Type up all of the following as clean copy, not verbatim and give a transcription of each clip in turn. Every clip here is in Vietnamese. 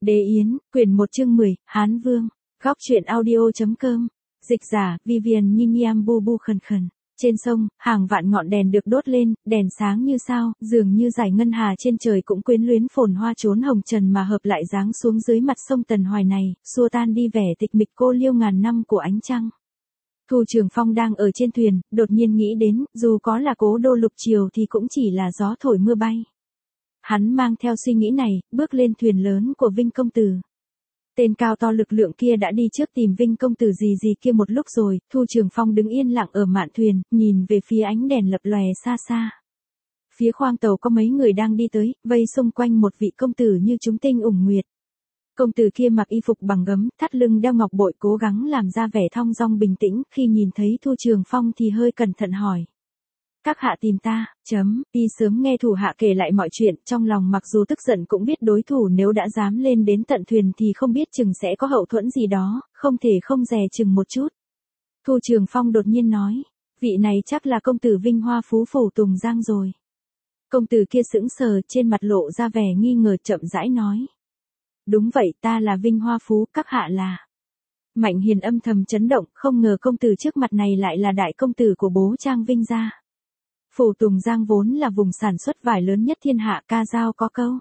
Đế Yến, quyển 1 chương 10, Hán Vương, góc truyện audio.com, dịch giả, Vivian Nhinham bu bu khần khần. Trên sông, hàng vạn ngọn đèn được đốt lên, đèn sáng như sao, dường như dải ngân hà trên trời cũng quyến luyến phồn hoa trốn hồng trần mà hợp lại giáng xuống dưới mặt sông Tần Hoài này, xua tan đi vẻ tịch mịch cô liêu ngàn năm của ánh trăng. Thu Trường Phong đang ở trên thuyền, đột nhiên nghĩ đến, dù có là cố đô lục triều thì cũng chỉ là gió thổi mưa bay. Hắn mang theo suy nghĩ này, bước lên thuyền lớn của Vinh Công Tử. Tên cao to lực lượng kia đã đi trước tìm Vinh Công Tử gì kia một lúc rồi, Thu Trường Phong đứng yên lặng ở mạn thuyền, nhìn về phía ánh đèn lập lòe xa xa. Phía khoang tàu có mấy người đang đi tới, vây xung quanh một vị công tử như chúng tinh ủng nguyệt. Công tử kia mặc y phục bằng gấm, thắt lưng đeo ngọc bội cố gắng làm ra vẻ thong dong bình tĩnh, khi nhìn thấy Thu Trường Phong thì hơi cẩn thận hỏi. Các hạ tìm ta, y sớm nghe thủ hạ kể lại mọi chuyện, trong lòng mặc dù tức giận cũng biết đối thủ nếu đã dám lên đến tận thuyền thì không biết chừng sẽ có hậu thuẫn gì đó, không thể không dè chừng một chút. Thu Trường Phong đột nhiên nói, vị này chắc là công tử Vinh Hoa Phú Phủ Tùng Giang rồi. Công tử kia sững sờ, trên mặt lộ ra vẻ nghi ngờ, chậm rãi nói. Đúng vậy, ta là Vinh Hoa Phú, các hạ là. Mạnh Hiền âm thầm chấn động, không ngờ công tử trước mặt này lại là đại công tử của bố Trang Vinh gia. Phủ Tùng Giang vốn là vùng sản xuất vải lớn nhất thiên hạ, ca dao có câu.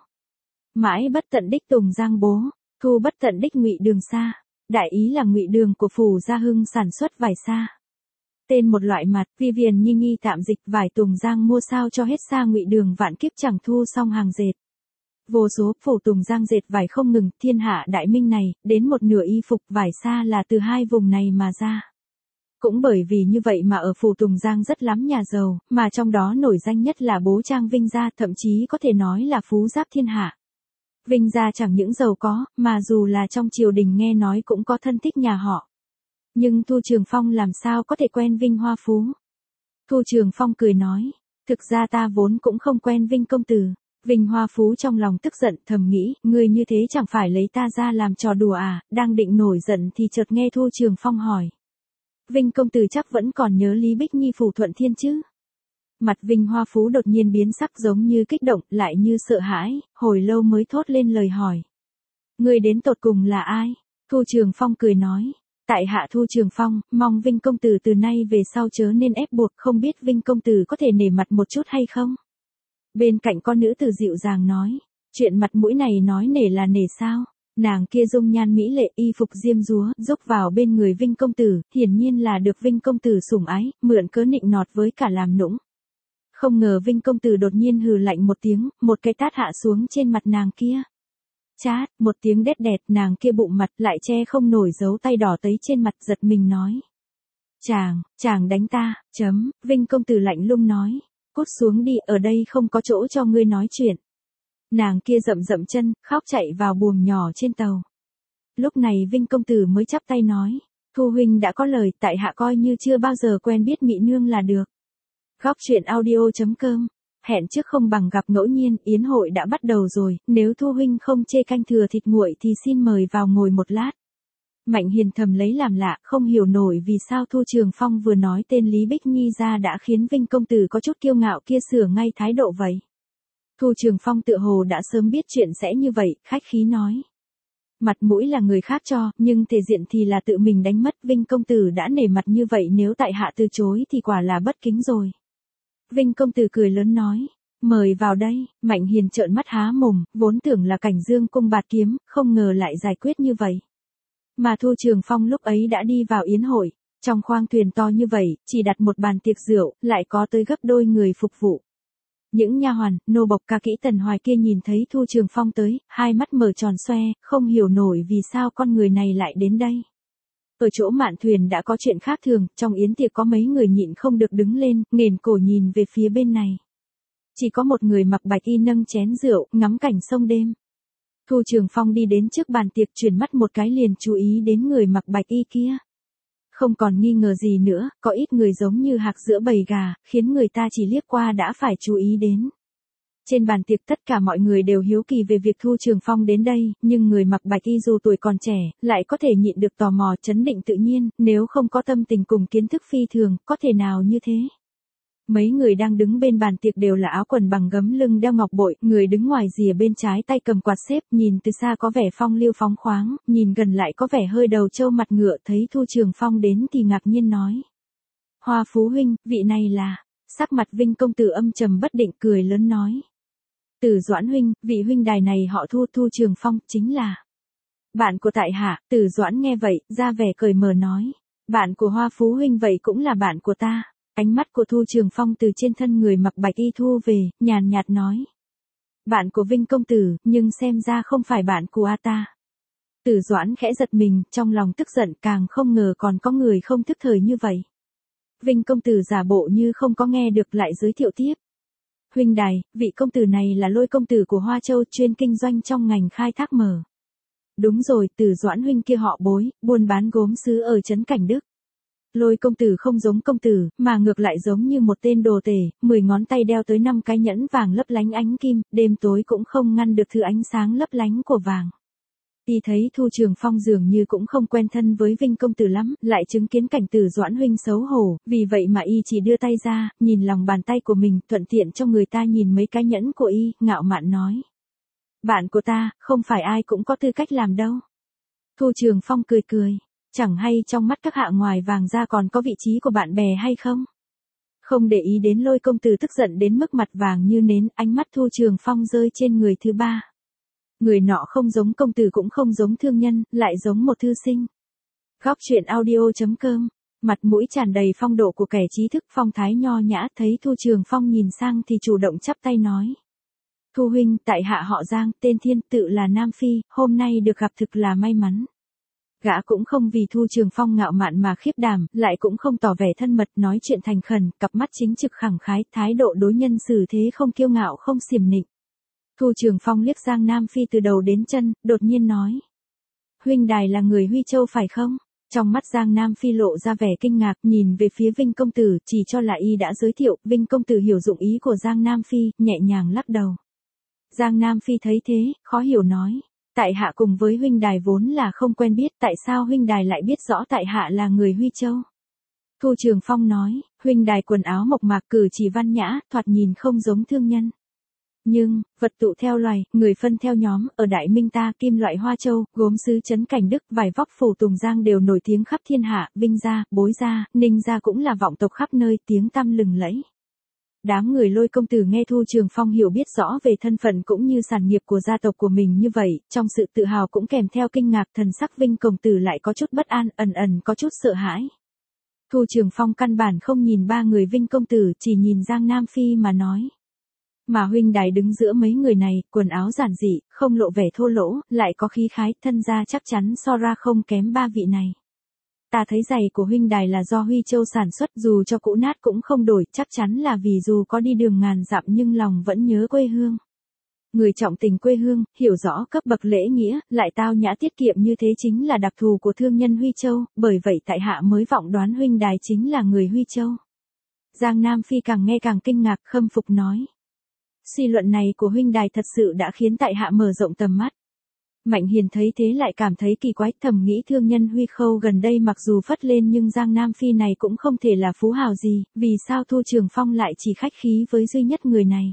Mãi bất tận đích Tùng Giang bố, thu bất tận đích Ngụy Đường xa. Đại ý là Ngụy Đường của phủ Gia Hưng sản xuất vải xa. Tên một loại mặt, Vivian Nhi tạm dịch vải Tùng Giang mua sao cho hết xa Ngụy Đường vạn kiếp chẳng thu xong hàng dệt. Vô số phủ Tùng Giang dệt vải không ngừng, thiên hạ đại minh này, đến một nửa y phục vải xa là từ hai vùng này mà ra. Cũng bởi vì như vậy mà ở phủ Tùng Giang rất lắm nhà giàu, mà trong đó nổi danh nhất là bố Trang Vinh gia, thậm chí có thể nói là phú giáp thiên hạ. Vinh gia chẳng những giàu có, mà dù là trong triều đình nghe nói cũng có thân thích nhà họ. Nhưng Thu Trường Phong làm sao có thể quen Vinh Hoa Phú? Thu Trường Phong cười nói, thực ra ta vốn cũng không quen Vinh công tử. Vinh Hoa Phú trong lòng tức giận, thầm nghĩ, ngươi như thế chẳng phải lấy ta ra làm trò đùa à? Đang định nổi giận thì chợt nghe Thu Trường Phong hỏi. Vinh công tử chắc vẫn còn nhớ Lý Bích Nhi Phủ Thuận Thiên chứ? Mặt Vinh Hoa Phú đột nhiên biến sắc, giống như kích động, lại như sợ hãi, hồi lâu mới thốt lên lời hỏi. Ngươi đến tột cùng là ai? Thu Trường Phong cười nói. Tại hạ Thu Trường Phong, mong Vinh công tử từ nay về sau chớ nên ép buộc, không biết Vinh công tử có thể nể mặt một chút hay không? Bên cạnh con nữ tử dịu dàng nói. Chuyện mặt mũi này nói nể là nể sao? Nàng kia dung nhan mỹ lệ, y phục diêm dúa, rúc vào bên người Vinh công tử, hiển nhiên là được Vinh công tử sủng ái, mượn cớ nịnh nọt với cả làm nũng. Không ngờ Vinh công tử đột nhiên hừ lạnh một tiếng, một cái tát hạ xuống trên mặt nàng kia. Chát, một tiếng đét đẹt, nàng kia bụng mặt lại che không nổi, dấu tay đỏ tấy trên mặt, giật mình nói. Chàng đánh ta, Vinh công tử lạnh lùng nói. Cút xuống đi, ở đây không có chỗ cho ngươi nói chuyện. Nàng kia dậm chân, khóc chạy vào buồng nhỏ trên tàu. Lúc này Vinh công tử mới chắp tay nói, Thu huynh đã có lời, tại hạ coi như chưa bao giờ quen biết mỹ nương là được. Góc truyện audio.com, hẹn trước không bằng gặp ngẫu nhiên, yến hội đã bắt đầu rồi, nếu Thu huynh không chê canh thừa thịt nguội thì xin mời vào ngồi một lát. Mạnh Hiền thầm lấy làm lạ, không hiểu nổi vì sao Thu Trường Phong vừa nói tên Lý Bích Nhi ra đã khiến Vinh công tử có chút kiêu ngạo kia sửa ngay thái độ vậy. Thu Trường Phong tựa hồ đã sớm biết chuyện sẽ như vậy, khách khí nói. Mặt mũi là người khác cho, nhưng thể diện thì là tự mình đánh mất. Vinh công tử đã nể mặt như vậy, nếu tại hạ từ chối thì quả là bất kính rồi. Vinh công tử cười lớn nói, mời vào đây. Mạnh Hiền trợn mắt há mồm, vốn tưởng là cảnh dương cung bạt kiếm, không ngờ lại giải quyết như vậy. Mà Thu Trường Phong lúc ấy đã đi vào yến hội, trong khoang thuyền to như vậy, chỉ đặt một bàn tiệc rượu, lại có tới gấp đôi người phục vụ. Những nha hoàn, nô bộc ca kỹ Tần Hoài kia nhìn thấy Thu Trường Phong tới, hai mắt mở tròn xoe, không hiểu nổi vì sao con người này lại đến đây. Ở chỗ mạn thuyền đã có chuyện khác thường, trong yến tiệc có mấy người nhịn không được đứng lên, nghển cổ nhìn về phía bên này. Chỉ có một người mặc bạch y nâng chén rượu, ngắm cảnh sông đêm. Thu Trường Phong đi đến trước bàn tiệc, chuyển mắt một cái liền chú ý đến người mặc bạch y kia. Không còn nghi ngờ gì nữa, có ít người giống như hạc giữa bầy gà, khiến người ta chỉ liếc qua đã phải chú ý đến. Trên bàn tiệc tất cả mọi người đều hiếu kỳ về việc Thu Trường Phong đến đây, nhưng người mặc bạch y dù tuổi còn trẻ, lại có thể nhịn được tò mò, trấn định tự nhiên, nếu không có tâm tình cùng kiến thức phi thường, có thể nào như thế. Mấy người đang đứng bên bàn tiệc đều là áo quần bằng gấm lưng đeo ngọc bội, người đứng ngoài rìa bên trái tay cầm quạt xếp, nhìn từ xa có vẻ phong lưu phóng khoáng, nhìn gần lại có vẻ hơi đầu trâu mặt ngựa, thấy Thu Trường Phong đến thì ngạc nhiên nói. Hoa Phú huynh, vị này là, sắc mặt Vinh công tử âm trầm bất định cười lớn nói. Từ Doãn huynh, vị huynh đài này họ Thu, Thu Trường Phong, chính là bạn của tại hạ. Từ Doãn nghe vậy, ra vẻ cười mờ nói. Bạn của Hoa Phú huynh vậy cũng là bạn của ta. Ánh mắt của Thu Trường Phong từ trên thân người mặc bạch y thu về, nhàn nhạt nói. Bạn của Vinh công tử, nhưng xem ra không phải bạn của ta. Từ Doãn khẽ giật mình, trong lòng tức giận, càng không ngờ còn có người không thức thời như vậy. Vinh công tử giả bộ như không có nghe được, lại giới thiệu tiếp. Huynh đài, vị công tử này là Lôi công tử của Hoa Châu, chuyên kinh doanh trong ngành khai thác mỏ. Đúng rồi, Từ Doãn huynh kia họ Bối, buôn bán gốm sứ ở trấn Cảnh Đức. Lôi công tử không giống công tử, mà ngược lại giống như một tên đồ tể, 10 ngón tay đeo tới 5 cái nhẫn vàng lấp lánh ánh kim, đêm tối cũng không ngăn được thứ ánh sáng lấp lánh của vàng. Y thấy Thu Trường Phong dường như cũng không quen thân với Vinh công tử lắm, lại chứng kiến cảnh Từ Doãn huynh xấu hổ, vì vậy mà y chỉ đưa tay ra, nhìn lòng bàn tay của mình, thuận tiện cho người ta nhìn mấy cái nhẫn của y, ngạo mạn nói. Bạn của ta, không phải ai cũng có tư cách làm đâu. Thu Trường Phong cười cười. Chẳng hay trong mắt các hạ ngoài vàng ra còn có vị trí của bạn bè hay không? Không để ý đến Lôi công tử tức giận đến mức mặt vàng như nến, ánh mắt Thu Trường Phong rơi trên người thứ ba. Người nọ không giống công tử cũng không giống thương nhân, lại giống một thư sinh. Góc truyện audio.com, mặt mũi tràn đầy phong độ của kẻ trí thức, phong thái nho nhã, thấy Thu Trường Phong nhìn sang thì chủ động chắp tay nói. Thu huynh, tại hạ họ Giang, tên Thiên, tự là Nam Phi, hôm nay được gặp thực là may mắn. Gã cũng không vì Thu Trường Phong ngạo mạn mà khiếp đảm, lại cũng không tỏ vẻ thân mật, nói chuyện thành khẩn, cặp mắt chính trực khẳng khái, thái độ đối nhân xử thế không kiêu ngạo không xiểm nịnh. Thu Trường Phong liếc Giang Nam Phi từ đầu đến chân, đột nhiên nói. Huynh đài là người Huy Châu phải không? Trong mắt Giang Nam Phi lộ ra vẻ kinh ngạc, nhìn về phía Vinh công tử, chỉ cho là y đã giới thiệu, Vinh công tử hiểu dụng ý của Giang Nam Phi, nhẹ nhàng lắc đầu. Giang Nam Phi thấy thế, khó hiểu nói. Tại hạ cùng với huynh đài vốn là không quen biết, tại sao huynh đài lại biết rõ tại hạ là người Huy Châu? Thu Trường Phong nói, huynh đài quần áo mộc mạc, cử chỉ văn nhã, thoạt nhìn không giống thương nhân. Nhưng, vật tụ theo loài, người phân theo nhóm, ở Đại Minh ta, kim loại Hoa Châu, gốm sứ trấn Cảnh Đức, vải vóc phủ Tùng Giang đều nổi tiếng khắp thiên hạ, Vinh gia, Bối gia, Ninh gia cũng là vọng tộc khắp nơi, tiếng tăm lừng lẫy. Đám người Lôi công tử nghe Thu Trường Phong hiểu biết rõ về thân phận cũng như sản nghiệp của gia tộc của mình như vậy, trong sự tự hào cũng kèm theo kinh ngạc, thần sắc Vinh công tử lại có chút bất an, ẩn ẩn có chút sợ hãi. Thu Trường Phong căn bản không nhìn ba người Vinh công tử, chỉ nhìn Giang Nam Phi mà nói. Mà huynh đài đứng giữa mấy người này, quần áo giản dị, không lộ vẻ thô lỗ, lại có khí khái, thân gia chắc chắn so ra không kém ba vị này. Ta thấy giày của huynh đài là do Huy Châu sản xuất, dù cho cũ nát cũng không đổi, chắc chắn là vì dù có đi đường ngàn dặm nhưng lòng vẫn nhớ quê hương. Người trọng tình quê hương, hiểu rõ cấp bậc lễ nghĩa, lại tao nhã tiết kiệm như thế chính là đặc thù của thương nhân Huy Châu, bởi vậy tại hạ mới vọng đoán huynh đài chính là người Huy Châu. Giang Nam Phi càng nghe càng kinh ngạc, khâm phục nói. Suy luận này của huynh đài thật sự đã khiến tại hạ mở rộng tầm mắt. Mạnh Hiền thấy thế lại cảm thấy kỳ quái, thầm nghĩ thương nhân Huy Khâu gần đây mặc dù phất lên nhưng Giang Nam Phi này cũng không thể là phú hào gì, vì sao Thu Trường Phong lại chỉ khách khí với duy nhất người này.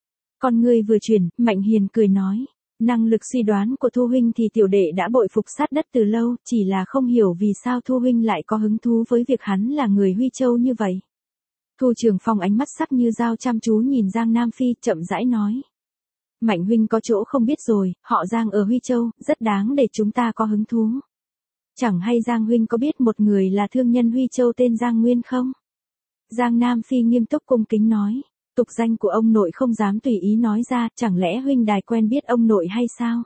Con người vừa chuyển, Mạnh Hiền cười nói, năng lực suy đoán của Thu huynh thì tiểu đệ đã bội phục sát đất từ lâu, chỉ là không hiểu vì sao Thu huynh lại có hứng thú với việc hắn là người Huy Châu như vậy. Thu Trường Phong ánh mắt sắc như dao chăm chú nhìn Giang Nam Phi, chậm rãi nói. Mạnh huynh có chỗ không biết rồi, họ Giang ở Huy Châu, rất đáng để chúng ta có hứng thú. Chẳng hay Giang huynh có biết một người là thương nhân Huy Châu tên Giang Nguyên không? Giang Nam Phi nghiêm túc cung kính nói, tục danh của ông nội không dám tùy ý nói ra, chẳng lẽ huynh đài quen biết ông nội hay sao?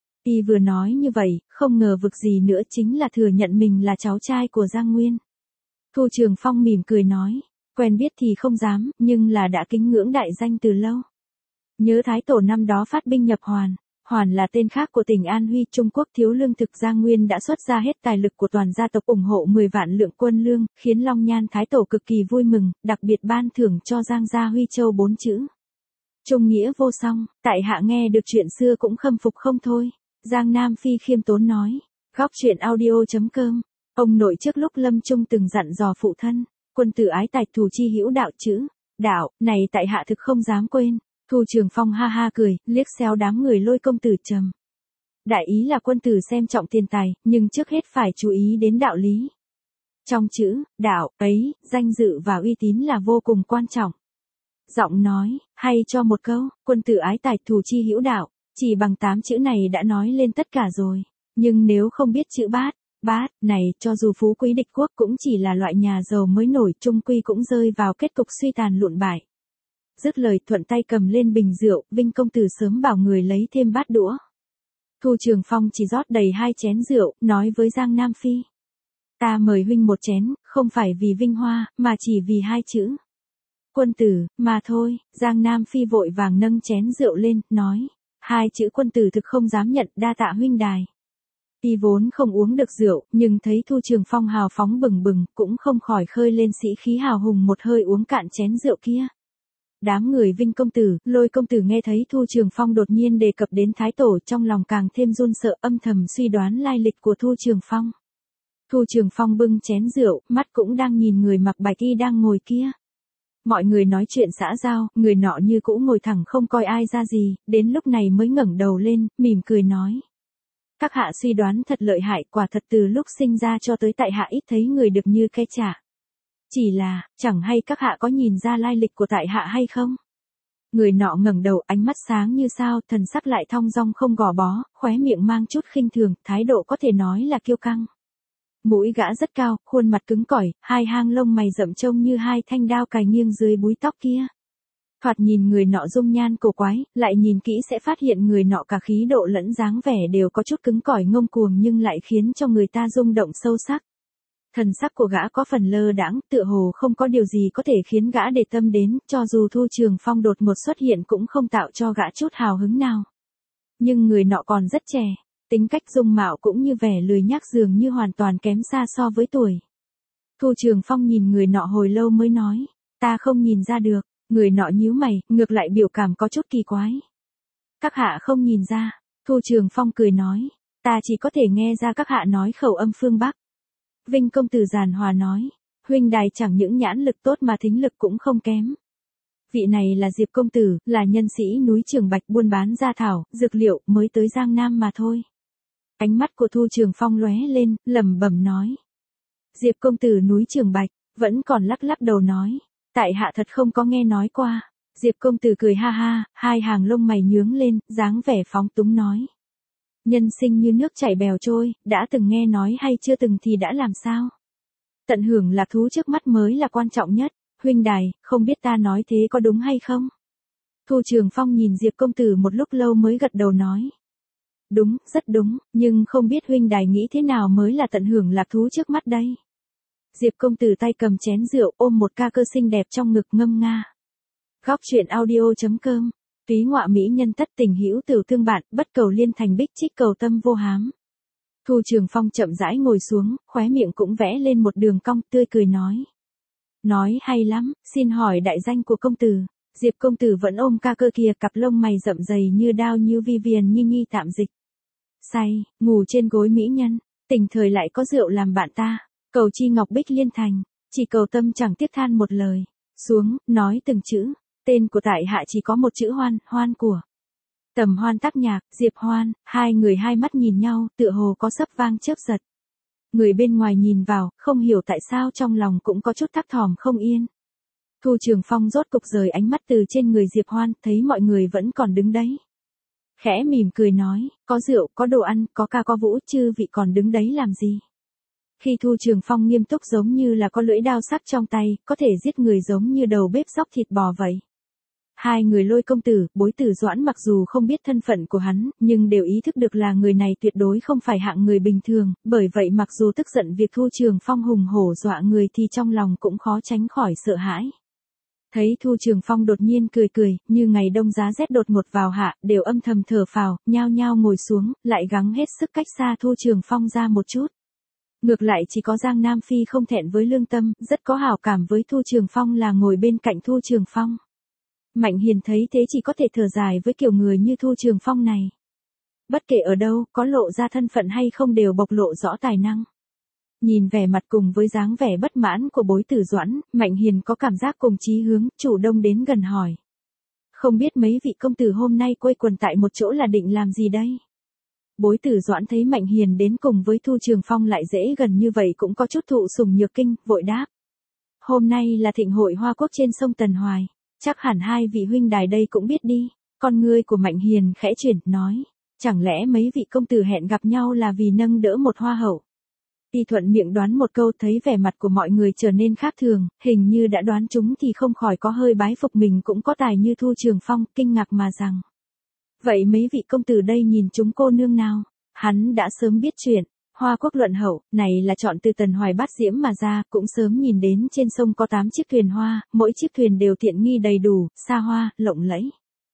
Y vừa nói như vậy, không ngờ vực gì nữa chính là thừa nhận mình là cháu trai của Giang Nguyên. Thu Trường Phong mỉm cười nói, quen biết thì không dám, nhưng là đã kính ngưỡng đại danh từ lâu. Nhớ Thái Tổ năm đó phát binh nhập Hoàn, Hoàn là tên khác của tỉnh An Huy, Trung Quốc thiếu lương thực, Giang Nguyên đã xuất ra hết tài lực của toàn gia tộc ủng hộ 10 vạn lượng quân lương, khiến Long Nhan Thái Tổ cực kỳ vui mừng, đặc biệt ban thưởng cho Giang gia Huy Châu 4 chữ. Trung nghĩa vô song, tại hạ nghe được chuyện xưa cũng khâm phục không thôi. Giang Nam Phi khiêm tốn nói, góc truyện audio.com, ông nội trước lúc lâm chung từng dặn dò phụ thân, quân tử ái tài thủ chi hữu đạo chữ. Đạo, này tại hạ thực không dám quên. Thu Trường Phong ha ha cười, liếc xéo đám người Lôi công tử trầm. Đại ý là quân tử xem trọng tiền tài, nhưng trước hết phải chú ý đến đạo lý. Trong chữ, đạo, ấy, danh dự và uy tín là vô cùng quan trọng. Giọng nói, hay cho một câu, quân tử ái tài thủ chi hữu đạo, chỉ bằng 8 chữ này đã nói lên tất cả rồi. Nhưng nếu không biết chữ bát, này, cho dù phú quý địch quốc cũng chỉ là loại nhà giàu mới nổi, chung quy cũng rơi vào kết cục suy tàn lụn bại. Dứt lời thuận tay cầm lên bình rượu, Vinh công tử sớm bảo người lấy thêm bát đũa. Thu Trường Phong chỉ rót đầy 2 chén rượu, nói với Giang Nam Phi. Ta mời huynh một chén, không phải vì vinh hoa, mà chỉ vì 2 chữ. Quân tử, mà thôi. Giang Nam Phi vội vàng nâng chén rượu lên, nói. 2 chữ quân tử thực không dám nhận, đa tạ huynh đài. Y vốn không uống được rượu, nhưng thấy Thu Trường Phong hào phóng bừng bừng, cũng không khỏi khơi lên sĩ khí hào hùng một hơi uống cạn chén rượu kia. Đám người Vinh công tử, Lôi công tử nghe thấy Thu Trường Phong đột nhiên đề cập đến Thái Tổ, trong lòng càng thêm run sợ, âm thầm suy đoán lai lịch của Thu Trường Phong. Thu Trường Phong bưng chén rượu, mắt cũng đang nhìn người mặc bạch y đang ngồi kia. Mọi người nói chuyện xã giao, người nọ như cũ ngồi thẳng không coi ai ra gì, đến lúc này mới ngẩng đầu lên, mỉm cười nói. Các hạ suy đoán thật lợi hại, quả thật từ lúc sinh ra cho tới tại hạ ít thấy người được như cái chả. Chỉ là, chẳng hay các hạ có nhìn ra lai lịch của tại hạ hay không? Người nọ ngẩng đầu, ánh mắt sáng như sao, thần sắc lại thong dong không gò bó, khóe miệng mang chút khinh thường, thái độ có thể nói là kiêu căng. Mũi gã rất cao, khuôn mặt cứng cỏi, 2 hang lông mày rậm trông như 2 thanh đao cài nghiêng dưới búi tóc kia. Thoạt nhìn người nọ dung nhan cổ quái, lại nhìn kỹ sẽ phát hiện người nọ cả khí độ lẫn dáng vẻ đều có chút cứng cỏi ngông cuồng nhưng lại khiến cho người ta rung động sâu sắc. Thần sắc của gã có phần lơ đãng, tựa hồ không có điều gì có thể khiến gã để tâm đến, cho dù Thu Trường Phong đột ngột xuất hiện cũng không tạo cho gã chút hào hứng nào. Nhưng người nọ còn rất trẻ, tính cách dung mạo cũng như vẻ lười nhác dường như hoàn toàn kém xa so với tuổi. Thu Trường Phong nhìn người nọ hồi lâu mới nói, ta không nhìn ra được. Người nọ nhíu mày, ngược lại biểu cảm có chút kỳ quái. Các hạ không nhìn ra. Thu Trường Phong cười nói, ta chỉ có thể nghe ra các hạ nói khẩu âm phương Bắc. Vinh công tử giàn hòa nói, huynh đài chẳng những nhãn lực tốt mà thính lực cũng không kém. Vị này là Diệp công tử, là nhân sĩ núi Trường Bạch buôn bán gia thảo, dược liệu, mới tới Giang Nam mà thôi. Ánh mắt của Thu Trường Phong lóe lên, lẩm bẩm nói. Diệp công tử núi Trường Bạch, vẫn còn lắc lắc đầu nói. Tại hạ thật không có nghe nói qua. Diệp công tử cười ha ha, 2 hàng lông mày nhướng lên, dáng vẻ phóng túng nói. Nhân sinh như nước chảy bèo trôi, đã từng nghe nói hay chưa từng thì đã làm sao? Tận hưởng lạc thú trước mắt mới là quan trọng nhất. Huynh đài, không biết ta nói thế có đúng hay không? Thu Trường Phong nhìn Diệp công tử một lúc lâu mới gật đầu nói. Đúng, rất đúng, nhưng không biết huynh đài nghĩ thế nào mới là tận hưởng lạc thú trước mắt đây? Diệp công tử tay cầm chén rượu ôm một ca cơ xinh đẹp trong ngực ngâm nga. Góc truyện audio.com, túy ngọa mỹ nhân tất tình hữu tiểu thương bạn, bất cầu liên thành bích trích cầu tâm vô hám. Thu Trường Phong chậm rãi ngồi xuống, khóe miệng cũng vẽ lên một đường cong, tươi cười nói. Nói hay lắm, xin hỏi đại danh của công tử. Diệp công tử vẫn ôm ca cơ kia, cặp lông mày rậm dày như đao như Vivian Nhi tạm dịch. Say, ngủ trên gối mỹ nhân, tình thời lại có rượu làm bạn ta. Cầu chi ngọc bích liên thành, chỉ cầu tâm chẳng tiếc than một lời. Xuống, nói từng chữ, tên của tại hạ chỉ có một chữ Hoan, Hoan của. Tầm Hoan tác nhạc, Diệp Hoan, 2 người 2 mắt nhìn nhau, tựa hồ có sấp vang chớp giật. Người bên ngoài nhìn vào, không hiểu tại sao trong lòng cũng có chút thắc thỏm không yên. Thu Trường Phong rốt cục rời ánh mắt từ trên người Diệp Hoan, thấy mọi người vẫn còn đứng đấy. Khẽ mỉm cười nói, có rượu, có đồ ăn, có ca có vũ, chư vị còn đứng đấy làm gì? Khi Thu Trường Phong nghiêm túc giống như là có lưỡi đao sắc trong tay, có thể giết người giống như đầu bếp xóc thịt bò vậy. 2 người Lôi công tử, Bối Tử Doãn mặc dù không biết thân phận của hắn, nhưng đều ý thức được là người này tuyệt đối không phải hạng người bình thường, bởi vậy mặc dù tức giận việc Thu Trường Phong hùng hổ dọa người thì trong lòng cũng khó tránh khỏi sợ hãi. Thấy Thu Trường Phong đột nhiên cười cười, như ngày đông giá rét đột ngột vào hạ, đều âm thầm thở phào, nhao nhao ngồi xuống, lại gắng hết sức cách xa Thu Trường Phong ra một chút. Ngược lại chỉ có Giang Nam Phi không thẹn với lương tâm, rất có hảo cảm với Thu Trường Phong là ngồi bên cạnh Thu Trường Phong. Mạnh Hiền thấy thế chỉ có thể thở dài với kiểu người như Thu Trường Phong này. Bất kể ở đâu, có lộ ra thân phận hay không đều bộc lộ rõ tài năng. Nhìn vẻ mặt cùng với dáng vẻ bất mãn của Bối Tử Doãn, Mạnh Hiền có cảm giác cùng chí hướng, chủ động đến gần hỏi. Không biết mấy vị công tử hôm nay quây quần tại một chỗ là định làm gì đây? Bối Tử Doãn thấy Mạnh Hiền đến cùng với Thu Trường Phong lại dễ gần như vậy cũng có chút thụ sủng nhược kinh, vội đáp. Hôm nay là thịnh hội Hoa Quốc trên sông Tần Hoài, chắc hẳn hai vị huynh đài đây cũng biết đi. Con ngươi của Mạnh Hiền khẽ chuyển, nói. Chẳng lẽ mấy vị công tử hẹn gặp nhau là vì nâng đỡ một hoa hậu? Y thuận miệng đoán một câu, thấy vẻ mặt của mọi người trở nên khác thường, hình như đã đoán chúng thì không khỏi có hơi bái phục mình cũng có tài như Thu Trường Phong, kinh ngạc mà rằng. Vậy mấy vị công tử đây nhìn chúng cô nương nào? Hắn đã sớm biết chuyện, Hoa Quốc luận hậu, này là chọn từ Tần Hoài bát diễm mà ra, cũng sớm nhìn đến trên sông có 8 chiếc thuyền hoa, mỗi chiếc thuyền đều tiện nghi đầy đủ, xa hoa, lộng lẫy.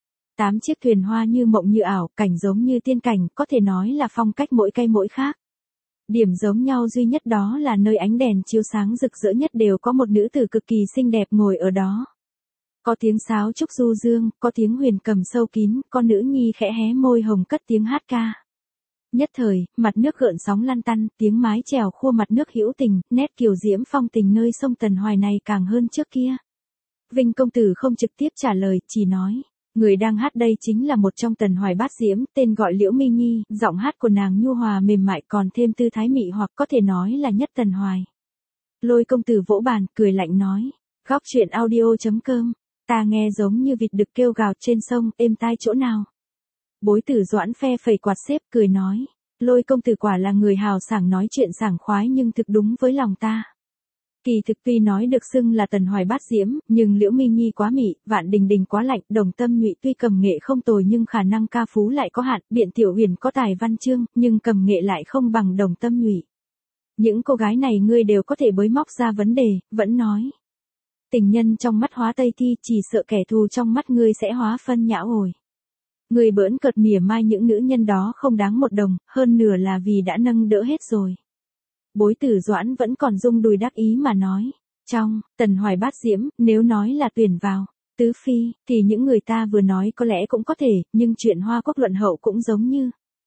8 chiếc thuyền hoa như mộng như ảo, cảnh giống như tiên cảnh, có thể nói là phong cách mỗi cây mỗi khác. Điểm giống nhau duy nhất đó là nơi ánh đèn chiếu sáng rực rỡ nhất đều có một nữ tử cực kỳ xinh đẹp ngồi ở đó. Có tiếng sáo trúc du dương, có tiếng huyền cầm sâu kín, có nữ nhi khẽ hé môi hồng cất tiếng hát ca. Nhất thời, mặt nước gợn sóng lăn tăn, tiếng mái chèo khua mặt nước hữu tình, nét kiều diễm phong tình nơi sông Tần Hoài này càng hơn trước kia. Vinh công tử không trực tiếp trả lời, chỉ nói. Người đang hát đây chính là một trong Tần Hoài bát diễm, tên gọi Liễu Mi Nhi, giọng hát của nàng nhu hòa mềm mại còn thêm tư thái mị hoặc có thể nói là nhất Tần Hoài. Lôi công tử vỗ bàn, cười lạnh nói. Góc truyện audio.com, ta nghe giống như vịt đực kêu gào trên sông, êm tai chỗ nào. Bối Tử Doãn phe phẩy quạt xếp, cười nói. Lôi công tử quả là người hào sảng nói chuyện sảng khoái nhưng thực đúng với lòng ta. Kỳ thực tuy nói được xưng là Tần Hoài bát diễm, nhưng Liễu Mi Nhi quá mị, Vạn Đình Đình quá lạnh, Đồng Tâm Nhụy tuy cầm nghệ không tồi nhưng khả năng ca phú lại có hạn, Biện Tiểu Huyền có tài văn chương, nhưng cầm nghệ lại không bằng Đồng Tâm Nhụy. Những cô gái này ngươi đều có thể bới móc ra vấn đề, vẫn nói. Tình nhân trong mắt hóa Tây Thi, chỉ sợ kẻ thù trong mắt ngươi sẽ hóa phân nhão hồi. Ngươi bỡn cợt mỉa mai những nữ nhân đó không đáng một đồng, hơn nửa là vì đã nâng đỡ hết rồi. Bối Tử Doãn vẫn còn rung đùi đắc ý mà nói. Trong Tần Hoài bát diễm, nếu nói là tuyển vào tứ phi, thì những người ta vừa nói có lẽ cũng có thể, nhưng chuyện Hoa Quốc luận hậu cũng giống như.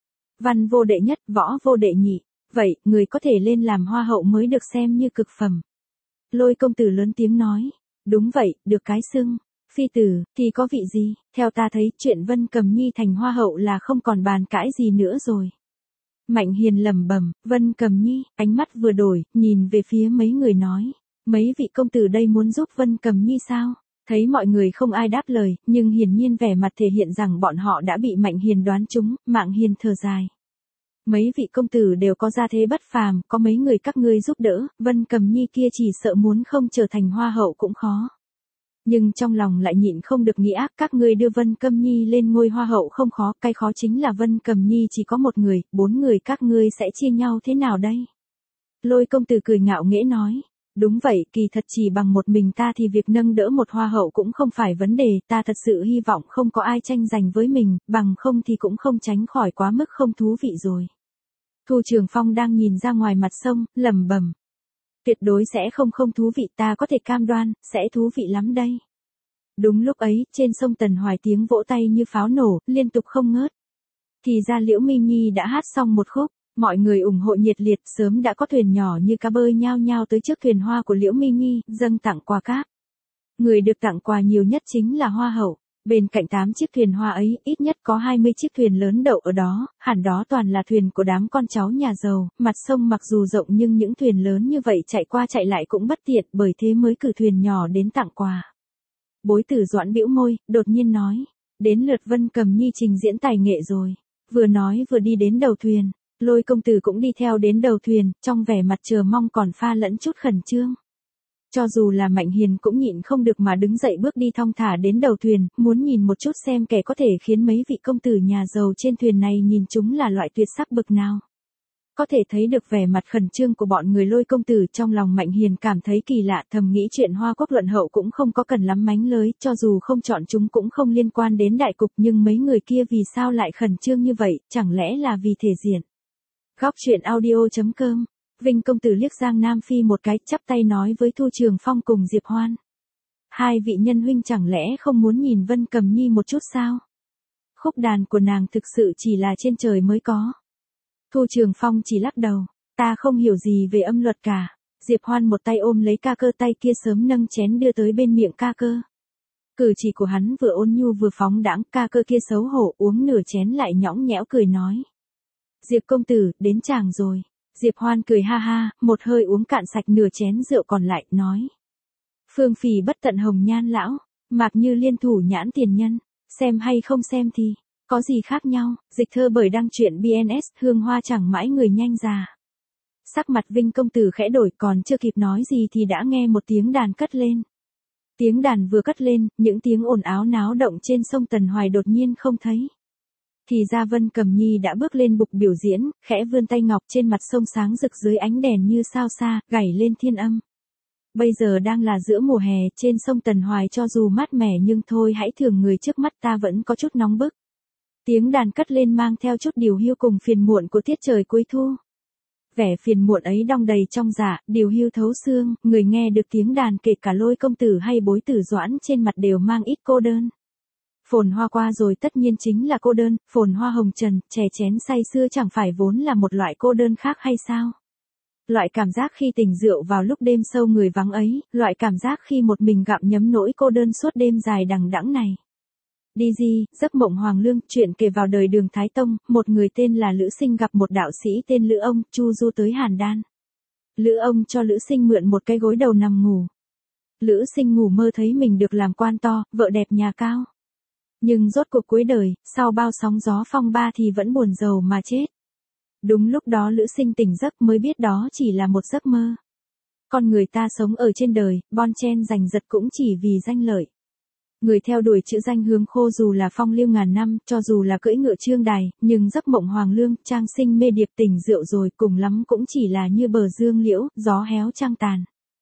Văn vô đệ nhất, võ vô đệ nhị. Vậy, người có thể lên làm hoa hậu mới được xem như cực phẩm. Lôi công tử lớn tiếng nói. Đúng vậy, được cái xưng. Phi tử, thì có vị gì? Theo ta thấy, chuyện Vân Cầm Nhi thành hoa hậu là không còn bàn cãi gì nữa rồi. Mạnh Hiền lẩm bẩm, Vân Cầm Nhi, ánh mắt vừa đổi, nhìn về phía mấy người nói. Mấy vị công tử đây muốn giúp Vân Cầm Nhi sao? Thấy mọi người không ai đáp lời, nhưng hiển nhiên vẻ mặt thể hiện rằng bọn họ đã bị Mạnh Hiền đoán trúng, Mạng Hiền thở dài. Mấy vị công tử đều có gia thế bất phàm, có mấy người các ngươi giúp đỡ, Vân Cầm Nhi kia chỉ sợ muốn không trở thành hoa hậu cũng khó. Nhưng trong lòng lại nhịn không được nghĩ ác, các ngươi đưa Vân Cầm Nhi lên ngôi hoa hậu không khó, cái khó chính là Vân Cầm Nhi chỉ có một người, 4 người các ngươi sẽ chia nhau thế nào đây? Lôi công tử cười ngạo nghễ nói, đúng vậy, kỳ thật chỉ bằng một mình ta thì việc nâng đỡ một hoa hậu cũng không phải vấn đề, ta thật sự hy vọng không có ai tranh giành với mình, bằng không thì cũng không tránh khỏi quá mức không thú vị rồi. Thu Trường Phong đang nhìn ra ngoài mặt sông, lẩm bẩm. Tuyệt đối sẽ không thú vị, ta có thể cam đoan, sẽ thú vị lắm đây. Đúng lúc ấy, trên sông Tần Hoài tiếng vỗ tay như pháo nổ, liên tục không ngớt. Thì ra Liễu Mi Nhi đã hát xong một khúc, mọi người ủng hộ nhiệt liệt, sớm đã có thuyền nhỏ như cá bơi nhao nhao tới trước thuyền hoa của Liễu Mi Nhi, dâng tặng quà cáp. Người được tặng quà nhiều nhất chính là hoa hậu. Bên cạnh 8 chiếc thuyền hoa ấy, ít nhất có 20 chiếc thuyền lớn đậu ở đó, hẳn đó toàn là thuyền của đám con cháu nhà giàu, mặt sông mặc dù rộng nhưng những thuyền lớn như vậy chạy qua chạy lại cũng bất tiện, bởi thế mới cử thuyền nhỏ đến tặng quà. Bối Tử Doãn bĩu môi, đột nhiên nói, đến lượt Vân Cầm Nhi trình diễn tài nghệ rồi. Vừa nói vừa đi đến đầu thuyền, Lôi công tử cũng đi theo đến đầu thuyền, trong vẻ mặt chờ mong còn pha lẫn chút khẩn trương. Cho dù là Mạnh Hiền cũng nhịn không được mà đứng dậy bước đi thong thả đến đầu thuyền, muốn nhìn một chút xem kẻ có thể khiến mấy vị công tử nhà giàu trên thuyền này nhìn chúng là loại tuyệt sắc bậc nào. Có thể thấy được vẻ mặt khẩn trương của bọn người Lôi công tử, trong lòng Mạnh Hiền cảm thấy kỳ lạ, thầm nghĩ chuyện Hoa Quốc luận hậu cũng không có cần lắm mánh lới, cho dù không chọn chúng cũng không liên quan đến đại cục, nhưng mấy người kia vì sao lại khẩn trương như vậy, chẳng lẽ là vì thể diện. Góc truyện audio.com, Vinh công tử liếc Giang Nam Phi một cái, chắp tay nói với Thu Trường Phong cùng Diệp Hoan. Hai vị nhân huynh chẳng lẽ không muốn nhìn Vân Cầm Nhi một chút sao? Khúc đàn của nàng thực sự chỉ là trên trời mới có. Thu Trường Phong chỉ lắc đầu. ta không hiểu gì về âm luật cả. Diệp Hoan một tay ôm lấy ca cơ, tay kia sớm nâng chén đưa tới bên miệng ca cơ. Cử chỉ của hắn vừa ôn nhu vừa phóng đãng, ca cơ kia xấu hổ uống nửa chén lại nhõng nhẽo cười nói. Diệp công tử, đến chàng rồi. Diệp Hoan cười ha ha, một hơi uống cạn sạch nửa chén rượu còn lại, nói. Phương phì bất tận hồng nhan lão, Mạc Như Liên thủ nhãn tiền nhân, xem hay không xem thì, có gì khác nhau, dịch thơ bởi đăng truyện BNS, hương hoa chẳng mãi người nhanh già. Sắc mặt Vinh công tử khẽ đổi, còn chưa kịp nói gì thì đã nghe một tiếng đàn cất lên. Tiếng đàn vừa cất lên, những tiếng ồn áo náo động trên sông Tần Hoài đột nhiên không thấy. Thì ra Vân Cầm Nhi đã bước lên bục biểu diễn, khẽ vươn tay ngọc trên mặt sông sáng rực dưới ánh đèn như sao xa, gảy lên thiên âm. Bây giờ đang là giữa mùa hè, trên sông Tần Hoài cho dù mát mẻ nhưng thôi hãy thường người trước mắt ta vẫn có chút nóng bức. Tiếng đàn cất lên mang theo chút điều hiu cùng phiền muộn của tiết trời cuối thu. Vẻ phiền muộn ấy đong đầy trong dạ, điều hiu thấu xương, người nghe được tiếng đàn kể cả Lôi công tử hay Bối tử Doãn trên mặt đều mang ít cô đơn. Phồn hoa qua rồi tất nhiên chính là cô đơn, phồn hoa hồng trần, chè chén say sưa chẳng phải vốn là một loại cô đơn khác hay sao? Loại cảm giác khi tỉnh rượu vào lúc đêm sâu người vắng ấy, loại cảm giác khi một mình gặm nhấm nỗi cô đơn suốt đêm dài đằng đẵng này. Đi di, giấc mộng hoàng lương, chuyện kể vào đời Đường Thái Tông, một người tên là Lữ Sinh gặp một đạo sĩ tên Lữ Ông, chu du tới Hàn Đan. Lữ Ông cho Lữ Sinh mượn một cái gối đầu nằm ngủ. Lữ Sinh ngủ mơ thấy mình được làm quan to, vợ đẹp nhà cao. Nhưng rốt cuộc cuối đời, sau bao sóng gió phong ba thì vẫn buồn rầu mà chết. Đúng lúc đó Lữ Sinh tỉnh giấc mới biết đó chỉ là một giấc mơ. Con người ta sống ở trên đời, bon chen giành giật cũng chỉ vì danh lợi. Người theo đuổi chữ danh hướng khô dù là phong lưu ngàn năm, cho dù là cưỡi ngựa trương đài, nhưng giấc mộng hoàng lương, trang sinh mê điệp tỉnh rượu rồi cùng lắm cũng chỉ là như bờ dương liễu, gió héo trăng tàn.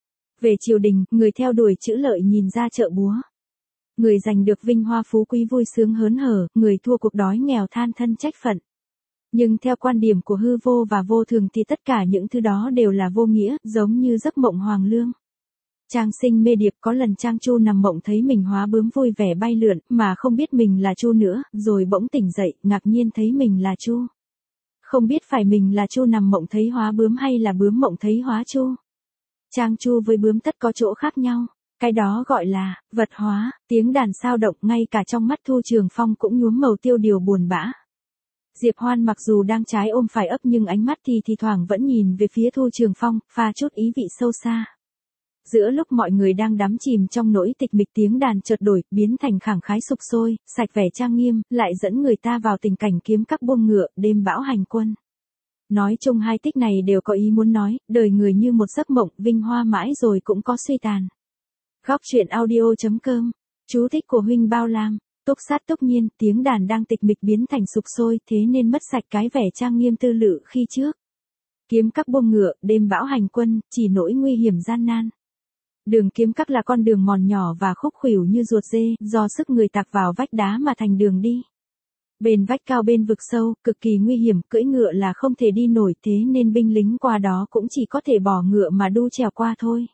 Về triều đình, người theo đuổi chữ lợi nhìn ra chợ búa. Người giành được vinh hoa phú quý vui sướng hớn hở, người thua cuộc đói nghèo than thân trách phận. Nhưng theo quan điểm của hư vô và vô thường thì tất cả những thứ đó đều là vô nghĩa, giống như giấc mộng hoàng lương. Trang sinh mê điệp có lần Trang Chu nằm mộng thấy mình hóa bướm vui vẻ bay lượn, mà không biết mình là Chu nữa, rồi bỗng tỉnh dậy, ngạc nhiên thấy mình là Chu. Không biết phải mình là Chu nằm mộng thấy hóa bướm hay là bướm mộng thấy hóa Chu. Trang Chu với bướm tất có chỗ khác nhau. Cái đó gọi là vật hóa, tiếng đàn sao động, ngay cả trong mắt Thu Trường Phong cũng nhuốm màu tiêu điều buồn bã. Diệp Hoan mặc dù đang trái ôm phải ấp nhưng ánh mắt thì thoảng vẫn nhìn về phía Thu Trường Phong, pha chút ý vị sâu xa. Giữa lúc mọi người đang đắm chìm trong nỗi tịch mịch, tiếng đàn chợt đổi, biến thành khẳng khái sục sôi, sạch vẻ trang nghiêm, lại dẫn người ta vào tình cảnh kiếm các buông ngựa, đêm bão hành quân. Nói chung hai tích này đều có ý muốn nói, đời người như một giấc mộng, vinh hoa mãi rồi cũng có suy tàn. Góc truyện audio.com, chú thích của huynh Bao Lam. Túc Sát Túc Nhiên, tiếng đàn đang tịch mịch biến thành sục sôi, thế nên mất sạch cái vẻ trang nghiêm tư lự khi trước. Kiếm các buông ngựa, đêm bão hành quân, chỉ nỗi nguy hiểm gian nan. Đường kiếm các là con đường mòn nhỏ và khúc khuỷu như ruột dê, do sức người tạc vào vách đá mà thành đường đi. Bên vách cao bên vực sâu, cực kỳ nguy hiểm, cưỡi ngựa là không thể đi nổi, thế nên binh lính qua đó cũng chỉ có thể bỏ ngựa mà đu trèo qua thôi.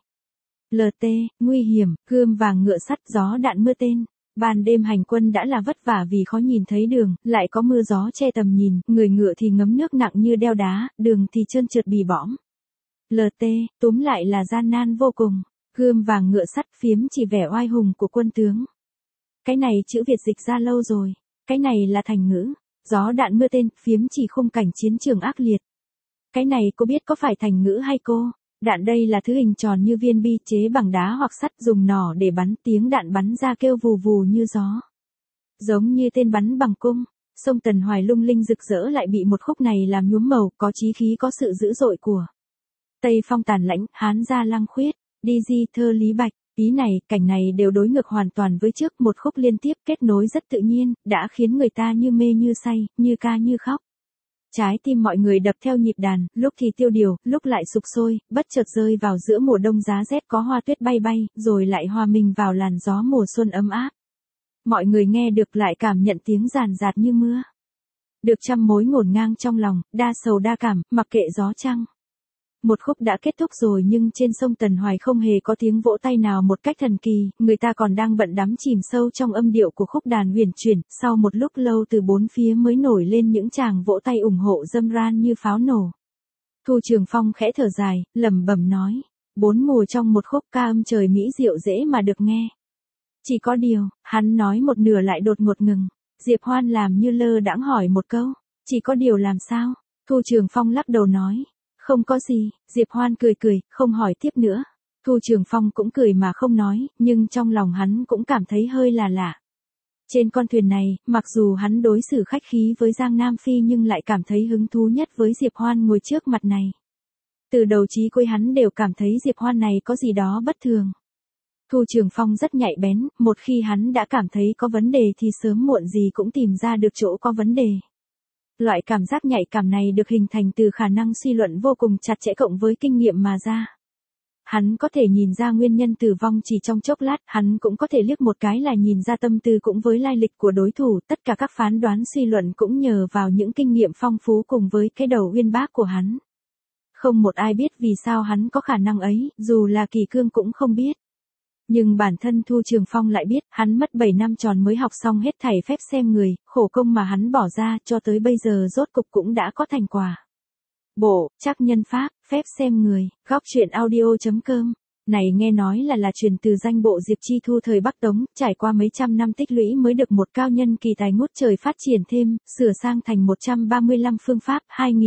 LT, nguy hiểm, gươm vàng ngựa sắt, gió đạn mưa tên. Ban đêm hành quân đã là vất vả vì khó nhìn thấy đường, lại có mưa gió che tầm nhìn, người ngựa thì ngấm nước nặng như đeo đá, đường thì trơn trượt bì bõm. LT, túm lại là gian nan vô cùng. Gươm vàng ngựa sắt, phiếm chỉ vẻ oai hùng của quân tướng. Cái này chữ Việt dịch ra lâu rồi. Cái này là thành ngữ. Gió đạn mưa tên, phiếm chỉ khung cảnh chiến trường ác liệt. Cái này cô biết có phải thành ngữ hay cô? Đạn đây là thứ hình tròn như viên bi chế bằng đá hoặc sắt, dùng nỏ để bắn, tiếng đạn bắn ra kêu vù vù như gió. Giống như tên bắn bằng cung. Sông Tần Hoài lung linh rực rỡ lại bị một khúc này làm nhuốm màu, có chí khí, có sự dữ dội của Tây Phong tàn lãnh, Hán gia lăng khuyết. Đi di thơ Lý Bạch, ý này, cảnh này đều đối ngược hoàn toàn với trước, một khúc liên tiếp kết nối rất tự nhiên, đã khiến người ta như mê như say, như ca như khóc. Trái tim mọi người đập theo nhịp đàn, lúc thì tiêu điều, lúc lại sục sôi, bất chợt rơi vào giữa mùa đông giá rét có hoa tuyết bay bay, rồi lại hòa mình vào làn gió mùa xuân ấm áp. Mọi người nghe được lại cảm nhận tiếng ràn rạt như mưa. Được trăm mối ngổn ngang trong lòng, đa sầu đa cảm, mặc kệ gió trăng. Một khúc đã kết thúc rồi nhưng trên sông Tần Hoài không hề có tiếng vỗ tay nào một cách thần kỳ, người ta còn đang bận đắm chìm sâu trong âm điệu của khúc đàn huyền chuyển, sau một lúc lâu từ bốn phía mới nổi lên những tràng vỗ tay ủng hộ râm ran như pháo nổ. Thu Trường Phong khẽ thở dài, lẩm bẩm nói. Bốn mùa trong một khúc ca âm trời mỹ diệu dễ mà được nghe. Chỉ có điều, hắn nói một nửa lại đột ngột ngừng. Diệp Hoan làm như lơ đãng hỏi một câu. Chỉ có điều làm sao? Thu Trường Phong lắc đầu nói. Không có gì, Diệp Hoan cười cười, không hỏi tiếp nữa. Thu Trường Phong cũng cười mà không nói, nhưng trong lòng hắn cũng cảm thấy hơi là lạ. Trên con thuyền này, mặc dù hắn đối xử khách khí với Giang Nam Phi nhưng lại cảm thấy hứng thú nhất với Diệp Hoan ngồi trước mặt này. Từ đầu chí cuối hắn đều cảm thấy Diệp Hoan này có gì đó bất thường. Thu Trường Phong rất nhạy bén, một khi hắn đã cảm thấy có vấn đề thì sớm muộn gì cũng tìm ra được chỗ có vấn đề. Loại cảm giác nhạy cảm này được hình thành từ khả năng suy luận vô cùng chặt chẽ cộng với kinh nghiệm mà ra. Hắn có thể nhìn ra nguyên nhân tử vong chỉ trong chốc lát, hắn cũng có thể liếc một cái là nhìn ra tâm tư cũng với lai lịch của đối thủ, tất cả các phán đoán suy luận cũng nhờ vào những kinh nghiệm phong phú cùng với cái đầu uyên bác của hắn. Không một ai biết vì sao hắn có khả năng ấy, dù là Kỳ Cương cũng không biết. Nhưng bản thân Thu Trường Phong lại biết, hắn mất 7 năm tròn mới học xong hết thảy phép xem người, khổ công mà hắn bỏ ra cho tới bây giờ rốt cục cũng đã có thành quả. Bộ, trắc nhân pháp, phép xem người, góc truyện audio.com. Này nghe nói là truyền từ danh bộ Diệp Chi Thu thời Bắc Tống, trải qua mấy trăm năm tích lũy mới được một cao nhân kỳ tài ngút trời phát triển thêm, sửa sang thành 135 phương pháp,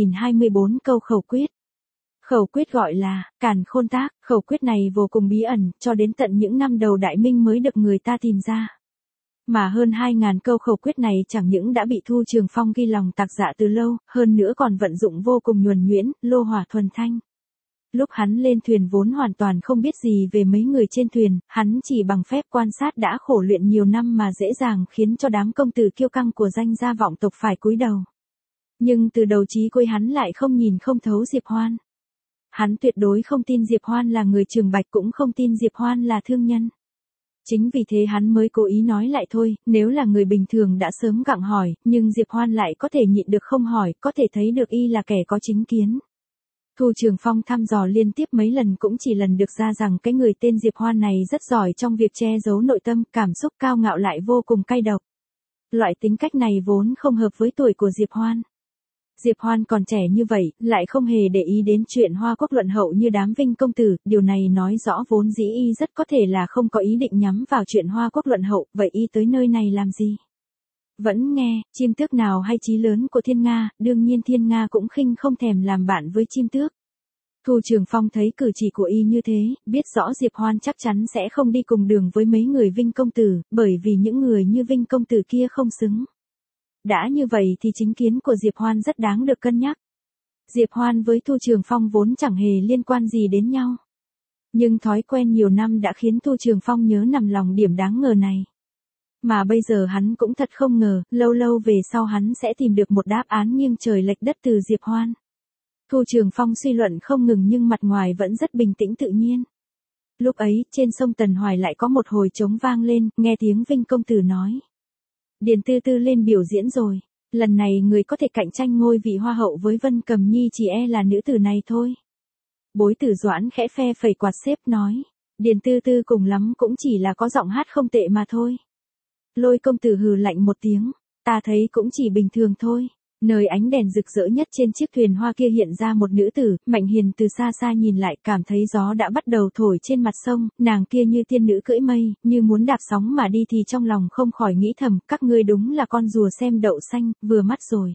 2024 câu khẩu quyết. Khẩu quyết gọi là Càn Khôn Tác, khẩu quyết này vô cùng bí ẩn, cho đến tận những năm đầu Đại Minh mới được người ta tìm ra. Mà hơn 2.000 câu khẩu quyết này chẳng những đã bị Thu Trường Phong ghi lòng tạc dạ từ lâu, hơn nữa còn vận dụng vô cùng nhuần nhuyễn, lô hỏa thuần thanh. Lúc hắn lên thuyền vốn hoàn toàn không biết gì về mấy người trên thuyền, hắn chỉ bằng phép quan sát đã khổ luyện nhiều năm mà dễ dàng khiến cho đám công tử kiêu căng của danh gia vọng tộc phải cúi đầu. Nhưng từ đầu chí cuối hắn lại không nhìn không thấu Diệp Hoan. Hắn tuyệt đối không tin Diệp Hoan là người Trường Bạch cũng không tin Diệp Hoan là thương nhân. Chính vì thế hắn mới cố ý nói lại thôi, nếu là người bình thường đã sớm gặng hỏi, nhưng Diệp Hoan lại có thể nhịn được không hỏi, có thể thấy được y là kẻ có chính kiến. Thu Trường Phong thăm dò liên tiếp mấy lần cũng chỉ lần được ra rằng cái người tên Diệp Hoan này rất giỏi trong việc che giấu nội tâm, cảm xúc cao ngạo lại vô cùng cay độc. Loại tính cách này vốn không hợp với tuổi của Diệp Hoan. Diệp Hoan còn trẻ như vậy, lại không hề để ý đến chuyện Hoa Quốc luận hậu như đám Vinh công tử, điều này nói rõ vốn dĩ y rất có thể là không có ý định nhắm vào chuyện Hoa Quốc luận hậu, vậy y tới nơi này làm gì? Vẫn nghe, chim tước nào hay chí lớn của Thiên Nga, đương nhiên Thiên Nga cũng khinh không thèm làm bạn với chim tước. Thu Trường Phong thấy cử chỉ của y như thế, biết rõ Diệp Hoan chắc chắn sẽ không đi cùng đường với mấy người Vinh công tử, bởi vì những người như Vinh công tử kia không xứng. Đã như vậy thì chính kiến của Diệp Hoan rất đáng được cân nhắc. Diệp Hoan với Thu Trường Phong vốn chẳng hề liên quan gì đến nhau. Nhưng thói quen nhiều năm đã khiến Thu Trường Phong nhớ nằm lòng điểm đáng ngờ này. Mà bây giờ hắn cũng thật không ngờ, lâu lâu về sau hắn sẽ tìm được một đáp án nghiêng trời lệch đất từ Diệp Hoan. Thu Trường Phong suy luận không ngừng nhưng mặt ngoài vẫn rất bình tĩnh tự nhiên. Lúc ấy, trên sông Tần Hoài lại có một hồi trống vang lên, nghe tiếng Vinh công tử nói. Điền Tư Tư lên biểu diễn rồi, lần này người có thể cạnh tranh ngôi vị hoa hậu với Vân Cầm Nhi chỉ là nữ tử này thôi. Bối Tử Doãn khẽ phe phẩy quạt xếp nói, Điền Tư Tư cùng lắm cũng chỉ là có giọng hát không tệ mà thôi. Lôi công tử hừ lạnh một tiếng, ta thấy cũng chỉ bình thường thôi. Nơi ánh đèn rực rỡ nhất trên chiếc thuyền hoa kia hiện ra một nữ tử, Mạnh Hiền từ xa xa nhìn lại cảm thấy gió đã bắt đầu thổi trên mặt sông, nàng kia như tiên nữ cưỡi mây, như muốn đạp sóng mà đi thì trong lòng không khỏi nghĩ thầm, các ngươi đúng là con rùa xem đậu xanh, vừa mắt rồi.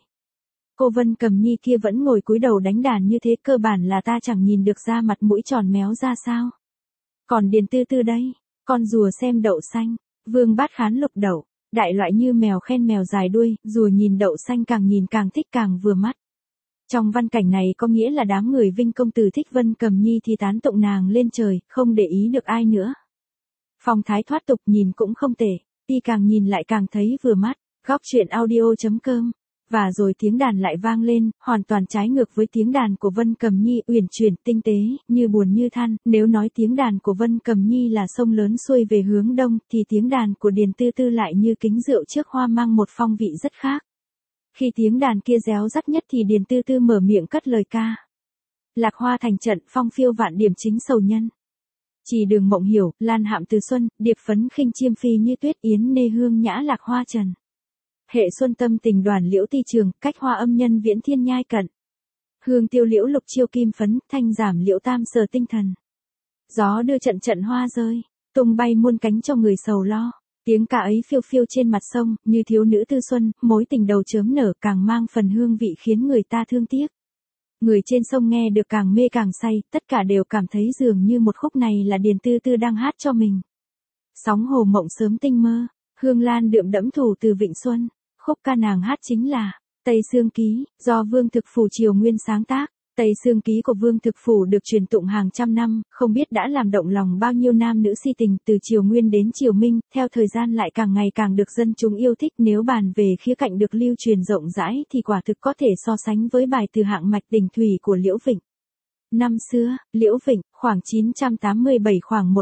Cô Vân Cầm Nhi kia vẫn ngồi cúi đầu đánh đàn như thế, cơ bản là ta chẳng nhìn được ra mặt mũi tròn méo ra sao. Còn Điền Tư Tư đây, con rùa xem đậu xanh, Vương Bát Khán lục đậu. Đại loại như mèo khen mèo dài đuôi, rùa nhìn đậu xanh càng nhìn càng thích càng vừa mắt. Trong văn cảnh này có nghĩa là đám người Vinh công tử thích Vân Cầm Nhi thì tán tụng nàng lên trời, không để ý được ai nữa. Phong thái thoát tục nhìn cũng không tệ, y càng nhìn lại càng thấy vừa mắt. Góc truyện audio.com. Và rồi tiếng đàn lại vang lên, hoàn toàn trái ngược với tiếng đàn của Vân Cầm Nhi, uyển chuyển, tinh tế, như buồn như than. Nếu nói tiếng đàn của Vân Cầm Nhi là sông lớn xuôi về hướng đông, thì tiếng đàn của Điền Tư Tư lại như kính rượu trước hoa mang một phong vị rất khác. Khi tiếng đàn kia réo rắt nhất thì Điền Tư Tư mở miệng cất lời ca. Lạc hoa thành trận, phong phiêu vạn điểm chính sầu nhân. Chỉ đường mộng hiểu, lan hạm từ xuân, điệp phấn khinh chiêm phi như tuyết, yến nê hương nhã lạc hoa trần. Hệ xuân tâm tình đoàn liễu ti trường, cách hoa âm nhân viễn thiên nhai cận. Hương tiêu liễu lục chiêu kim phấn, thanh giảm liễu tam sờ tinh thần. Gió đưa trận trận hoa rơi, tung bay muôn cánh cho người sầu lo. Tiếng ca ấy phiêu phiêu trên mặt sông, như thiếu nữ tư xuân, mối tình đầu chớm nở càng mang phần hương vị khiến người ta thương tiếc. Người trên sông nghe được càng mê càng say, tất cả đều cảm thấy dường như một khúc này là Điền Tư Tư đang hát cho mình. Sóng hồ mộng sớm tinh mơ, hương lan đượm đẫm thủ từ Vịnh Xuân, khúc ca nàng hát chính là Tây Sương Ký, do Vương Thực Phủ Triều Nguyên sáng tác. Tây Sương Ký của Vương Thực Phủ được truyền tụng hàng trăm năm, không biết đã làm động lòng bao nhiêu nam nữ si tình từ Triều Nguyên đến Triều Minh, theo thời gian lại càng ngày càng được dân chúng yêu thích. Nếu bàn về khía cạnh được lưu truyền rộng rãi thì quả thực có thể so sánh với bài từ hạng mạch đỉnh thủy của Liễu Vịnh. Năm xưa, Liễu Vịnh, khoảng 987 khoảng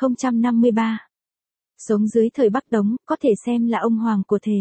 1053. Sống dưới thời Bắc Tống, có thể xem là ông hoàng của thể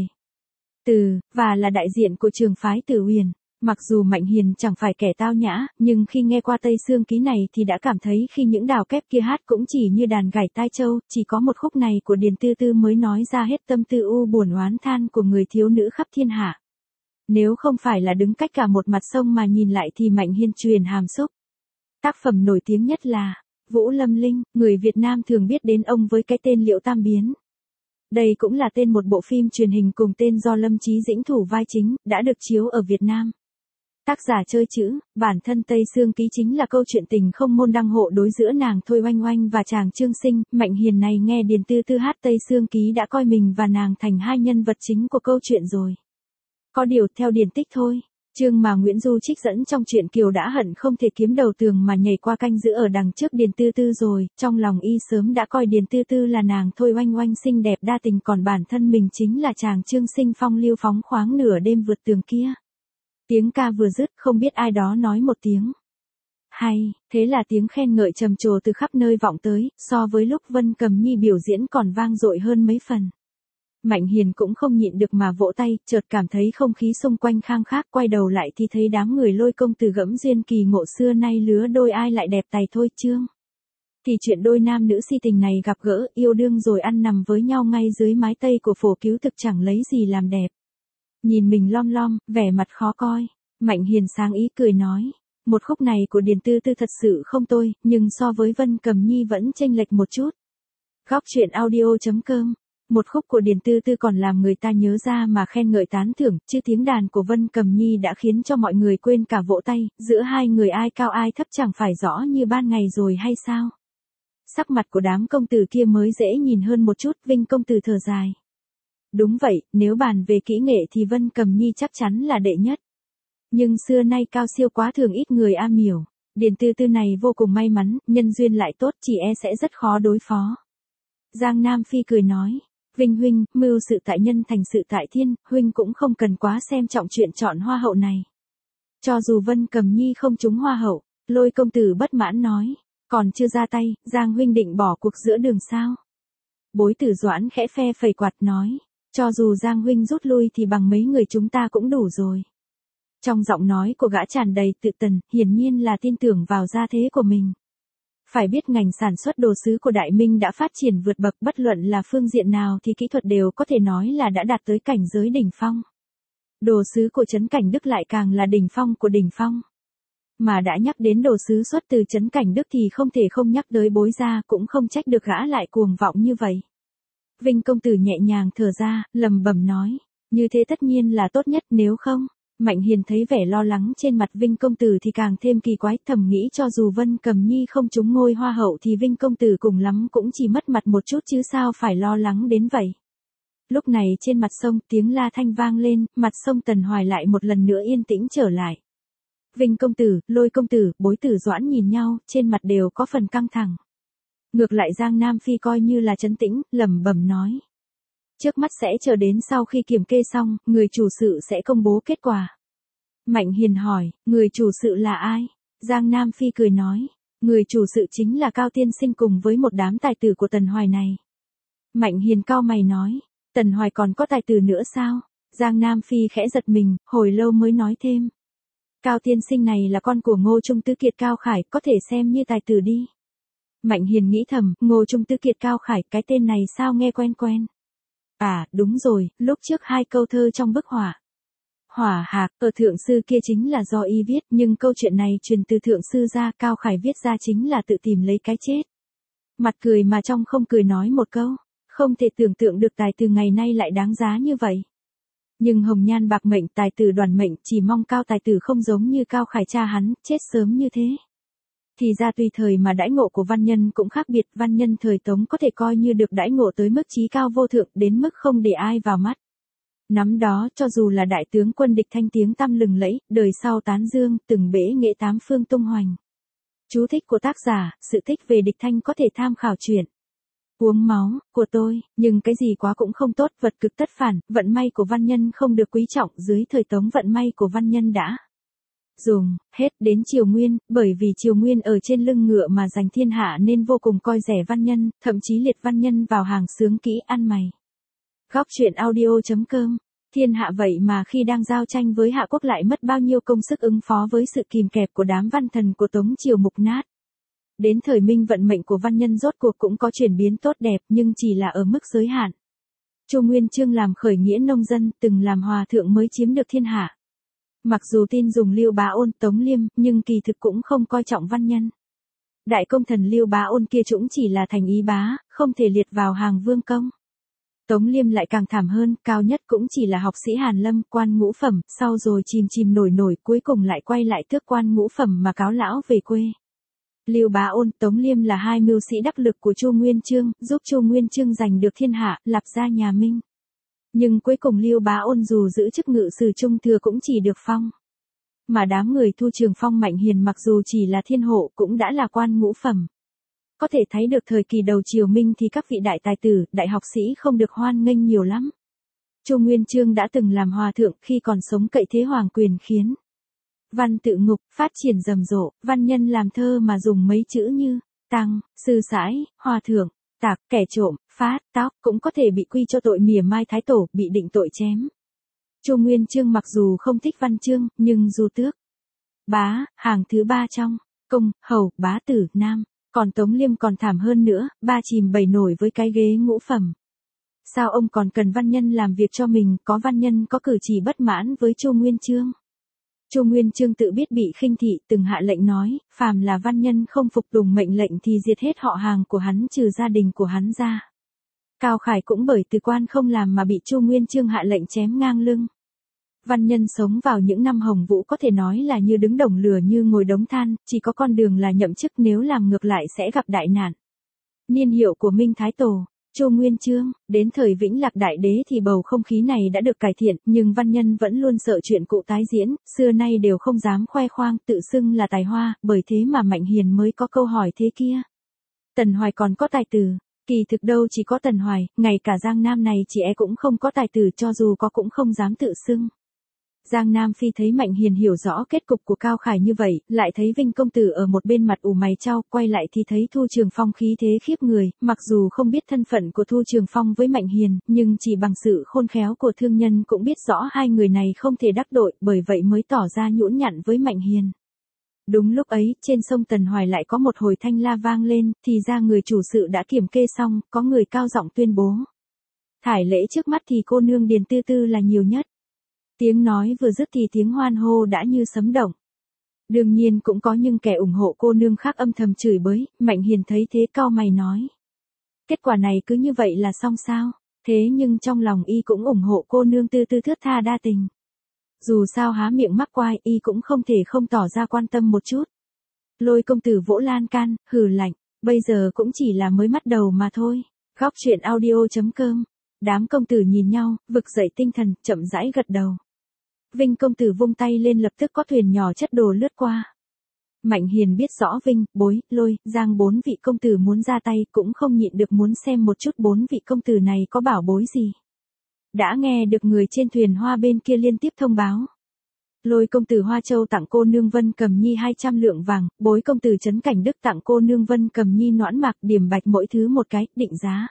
Từ, và là đại diện của trường phái Tử Huyền. Mặc dù Mạnh Hiền chẳng phải kẻ tao nhã, nhưng khi nghe qua Tây Sương Ký này thì đã cảm thấy khi những đào kép kia hát cũng chỉ như đàn gảy tai châu, chỉ có một khúc này của Điền Tư Tư mới nói ra hết tâm tư u buồn oán than của người thiếu nữ khắp thiên hạ. Nếu không phải là đứng cách cả một mặt sông mà nhìn lại thì Mạnh Hiền truyền hàm xúc. Tác phẩm nổi tiếng nhất là Vũ Lâm Linh, người Việt Nam thường biết đến ông với cái tên Liễu Tam Biến. Đây cũng là tên một bộ phim truyền hình cùng tên do Lâm Chí Dĩnh thủ vai chính, đã được chiếu ở Việt Nam. Tác giả chơi chữ, bản thân Tây Sương Ký chính là câu chuyện tình không môn đăng hộ đối giữa nàng Thôi Oanh Oanh và chàng Trương Sinh. Mạnh Hiền này nghe Điền Tư Tư hát Tây Sương Ký đã coi mình và nàng thành hai nhân vật chính của câu chuyện rồi. Có điều theo điển tích thôi, chương mà Nguyễn Du trích dẫn trong truyện Kiều đã hận không thể kiếm đầu tường mà nhảy qua canh giữ ở đằng trước Điền Tư Tư rồi, trong lòng y sớm đã coi Điền Tư Tư là nàng Thôi Oanh Oanh xinh đẹp đa tình, còn bản thân mình chính là chàng Trương Sinh phong lưu phóng khoáng nửa đêm vượt tường kia. Tiếng ca vừa dứt, không biết ai đó nói một tiếng hay, thế là tiếng khen ngợi trầm trồ từ khắp nơi vọng tới, so với lúc Vân Cầm Nhi biểu diễn còn vang dội hơn mấy phần. Mạnh Hiền cũng không nhịn được mà vỗ tay, chợt cảm thấy không khí xung quanh khang khác, quay đầu lại thì thấy đám người Lôi công tử gẫm duyên kỳ ngộ xưa nay lứa đôi ai lại đẹp tài thôi chương. Thì chuyện đôi nam nữ si tình này gặp gỡ, yêu đương rồi ăn nằm với nhau ngay dưới mái tây của Phổ Cứu thực chẳng lấy gì làm đẹp. Nhìn mình lom lom, vẻ mặt khó coi, Mạnh Hiền sáng ý cười nói, một khúc này của Điền Tư Tư thật sự không tồi, nhưng so với Vân Cầm Nhi vẫn chênh lệch một chút. Góc truyện audio.com. Một khúc của Điền Tư Tư còn làm người ta nhớ ra mà khen ngợi tán thưởng, chứ tiếng đàn của Vân Cầm Nhi đã khiến cho mọi người quên cả vỗ tay, giữa hai người ai cao ai thấp chẳng phải rõ như ban ngày rồi hay sao? Sắc mặt của đám công tử kia mới dễ nhìn hơn một chút, Vinh công tử thở dài. Đúng vậy, nếu bàn về kỹ nghệ thì Vân Cầm Nhi chắc chắn là đệ nhất. Nhưng xưa nay cao siêu quá thường ít người am hiểu, Điền Tư Tư này vô cùng may mắn, nhân duyên lại tốt, chỉ e sẽ rất khó đối phó. Giang Nam Phi cười nói, Vinh huynh, mưu sự tại nhân thành sự tại thiên, huynh cũng không cần quá xem trọng chuyện chọn hoa hậu này. Cho dù Vân Cầm Nhi không trúng hoa hậu, Lôi công tử bất mãn nói, còn chưa ra tay, Giang huynh định bỏ cuộc giữa đường sao? Bối Tử Doãn khẽ phe phẩy quạt nói, cho dù Giang huynh rút lui thì bằng mấy người chúng ta cũng đủ rồi. Trong giọng nói của gã tràn đầy tự tần, hiển nhiên là tin tưởng vào gia thế của mình. Phải biết ngành sản xuất đồ sứ của Đại Minh đã phát triển vượt bậc, bất luận là phương diện nào thì kỹ thuật đều có thể nói là đã đạt tới cảnh giới đỉnh phong. Đồ sứ của Trấn Cảnh Đức lại càng là đỉnh phong của đỉnh phong. Mà đã nhắc đến đồ sứ xuất từ Trấn Cảnh Đức thì không thể không nhắc tới Bối gia, cũng không trách được gã lại cuồng vọng như vậy. Vinh công tử nhẹ nhàng thở ra, lầm bầm nói, như thế tất nhiên là tốt nhất, nếu không. Mạnh Hiền thấy vẻ lo lắng trên mặt Vinh công tử thì càng thêm kỳ quái, thầm nghĩ cho dù Vân Cầm Nhi không trúng ngôi hoa hậu thì Vinh công tử cùng lắm cũng chỉ mất mặt một chút chứ sao phải lo lắng đến vậy. Lúc này trên mặt sông tiếng la thanh vang lên, mặt sông Tần Hoài lại một lần nữa yên tĩnh trở lại. Vinh công tử, Lôi công tử, Bối Tử Doãn nhìn nhau, trên mặt đều có phần căng thẳng. Ngược lại Giang Nam Phi coi như là trấn tĩnh, lẩm bẩm nói. Trước mắt sẽ chờ đến sau khi kiểm kê xong, người chủ sự sẽ công bố kết quả. Mạnh Hiền hỏi, người chủ sự là ai? Giang Nam Phi cười nói, người chủ sự chính là Cao Tiên Sinh cùng với một đám tài tử của Tần Hoài này. Mạnh Hiền cau mày nói, Tần Hoài còn có tài tử nữa sao? Giang Nam Phi khẽ giật mình, hồi lâu mới nói thêm. Cao Tiên Sinh này là con của Ngô Trung Tứ Kiệt Cao Khải, có thể xem như tài tử đi. Mạnh Hiền nghĩ thầm, Ngô Trung Tứ Kiệt Cao Khải, cái tên này sao nghe quen quen. À, đúng rồi, lúc trước hai câu thơ trong bức họa. Hỏa hạc, ở thượng sư kia chính là do y viết, nhưng câu chuyện này truyền từ thượng sư ra, Cao Khải viết ra chính là tự tìm lấy cái chết. Mặt cười mà trong không cười nói một câu, không thể tưởng tượng được tài tử ngày nay lại đáng giá như vậy. Nhưng hồng nhan bạc mệnh tài tử đoàn mệnh, chỉ mong Cao tài tử không giống như Cao Khải cha hắn, chết sớm như thế. Thì ra tùy thời mà đãi ngộ của văn nhân cũng khác biệt, văn nhân thời Tống có thể coi như được đãi ngộ tới mức chí cao vô thượng, đến mức không để ai vào mắt. Năm đó cho dù là đại tướng quân địch thanh tiếng tăm lừng lẫy, đời sau tán dương, từng bể nghệ tám phương tung hoành. Chú thích của tác giả, sự thích về địch thanh có thể tham khảo truyện Uống máu của tôi, nhưng cái gì quá cũng không tốt, vật cực tất phản, vận may của văn nhân không được quý trọng, dưới thời Tống vận may của văn nhân đã dùng hết đến Triều Nguyên, bởi vì Triều Nguyên ở trên lưng ngựa mà giành thiên hạ nên vô cùng coi rẻ văn nhân, thậm chí liệt văn nhân vào hàng sướng kỹ ăn mày. Góc truyện audio.com. Thiên hạ vậy mà khi đang giao tranh với Hạ Quốc lại mất bao nhiêu công sức ứng phó với sự kìm kẹp của đám văn thần của Tống triều mục nát. Đến thời Minh vận mệnh của văn nhân rốt cuộc cũng có chuyển biến tốt đẹp, nhưng chỉ là ở mức giới hạn. Chu Nguyên Chương làm khởi nghĩa nông dân, từng làm hòa thượng mới chiếm được thiên hạ. Mặc dù tin dùng Liêu Bá Ôn, Tống Liêm, nhưng kỳ thực cũng không coi trọng văn nhân. Đại công thần Liêu Bá Ôn kia cũng chỉ là thành ý bá, không thể liệt vào hàng vương công. Tống Liêm lại càng thảm hơn, cao nhất cũng chỉ là học sĩ Hàn Lâm, quan ngũ phẩm, sau rồi chìm nổi, cuối cùng lại quay lại tước quan ngũ phẩm mà cáo lão về quê. Liêu Bá Ôn, Tống Liêm là hai mưu sĩ đắc lực của Chu Nguyên Chương, giúp Chu Nguyên Chương giành được thiên hạ, lập ra nhà Minh. Nhưng cuối cùng Liêu Bá Ôn dù giữ chức ngự sử trung thừa cũng chỉ được phong. Mà đám người Thu Trường Phong Mạnh Hiền mặc dù chỉ là thiên hộ cũng đã là quan ngũ phẩm. Có thể thấy được thời kỳ đầu triều Minh thì các vị đại tài tử, đại học sĩ không được hoan nghênh nhiều lắm. Chu Nguyên Chương đã từng làm hòa thượng, khi còn sống cậy thế hoàng quyền khiến văn tự ngục phát triển rầm rộ, văn nhân làm thơ mà dùng mấy chữ như tăng, sư sãi, hòa thượng, tạc, kẻ trộm, phát, tóc cũng có thể bị quy cho tội mỉa mai thái tổ, bị định tội chém. Chu Nguyên Chương mặc dù không thích văn chương, nhưng dù tước bá, hàng thứ ba trong công, hầu, bá tử, nam. Còn Tống Liêm còn thảm hơn nữa, ba chìm bảy nổi với cái ghế ngũ phẩm. Sao ông còn cần văn nhân làm việc cho mình, có văn nhân có cử chỉ bất mãn với Chu Nguyên Chương. Chu Nguyên Chương tự biết bị khinh thị, từng hạ lệnh nói, phàm là văn nhân không phục tùng mệnh lệnh thì diệt hết họ hàng của hắn trừ gia đình của hắn ra. Cao Khải cũng bởi từ quan không làm mà bị Chu Nguyên Chương hạ lệnh chém ngang lưng. Văn nhân sống vào những năm Hồng Vũ có thể nói là như đứng đồng lửa như ngồi đống than, chỉ có con đường là nhậm chức, nếu làm ngược lại sẽ gặp đại nạn. Niên hiệu của Minh Thái Tổ, Chu Nguyên Chương, đến thời Vĩnh Lạc Đại Đế thì bầu không khí này đã được cải thiện, nhưng văn nhân vẫn luôn sợ chuyện cũ tái diễn, xưa nay đều không dám khoe khoang, tự xưng là tài hoa, bởi thế mà Mạnh Hiền mới có câu hỏi thế kia. Tần Hoài còn có tài tử. Kỳ thực đâu chỉ có Tần Hoài, ngay cả Giang Nam này chị cũng không có tài tử, cho dù có cũng không dám tự xưng. Giang Nam Phi thấy Mạnh Hiền hiểu rõ kết cục của Cao Khải như vậy, lại thấy Vinh công tử ở một bên mặt ủ mày chau, quay lại thì thấy Thu Trường Phong khí thế khiếp người, mặc dù không biết thân phận của Thu Trường Phong với Mạnh Hiền, nhưng chỉ bằng sự khôn khéo của thương nhân cũng biết rõ hai người này không thể đắc tội, bởi vậy mới tỏ ra nhũn nhặn với Mạnh Hiền. Đúng lúc ấy, trên sông Tần Hoài lại có một hồi thanh la vang lên, thì ra người chủ sự đã kiểm kê xong, có người cao giọng tuyên bố. Thải lễ trước mắt thì cô nương Điền Tư Tư là nhiều nhất. Tiếng nói vừa dứt thì tiếng hoan hô đã như sấm động. Đương nhiên cũng có những kẻ ủng hộ cô nương khác âm thầm chửi bới, Mạnh Hiền thấy thế cau mày nói. Kết quả này cứ như vậy là xong sao? Thế nhưng trong lòng y cũng ủng hộ cô nương Tư Tư thướt tha đa tình. Dù sao há miệng mắc quai, y cũng không thể không tỏ ra quan tâm một chút. Lôi công tử vỗ lan can, hừ lạnh, bây giờ cũng chỉ là mới bắt đầu mà thôi. Góc truyện audio.com. Đám công tử nhìn nhau, vực dậy tinh thần, chậm rãi gật đầu. Vinh công tử vung tay lên, lập tức có thuyền nhỏ chất đồ lướt qua. Mạnh Hiền biết rõ Vinh, Bối, Lôi, Giang bốn vị công tử muốn ra tay, cũng không nhịn được muốn xem một chút bốn vị công tử này có bảo bối gì. Đã nghe được người trên thuyền hoa bên kia liên tiếp thông báo. Lôi công tử Hoa Châu tặng cô nương Vân Cầm Nhi 200 lượng vàng, Bối công tử Trấn Cảnh Đức tặng cô nương Vân Cầm Nhi noãn mạc, điểm bạch mỗi thứ một cái, định giá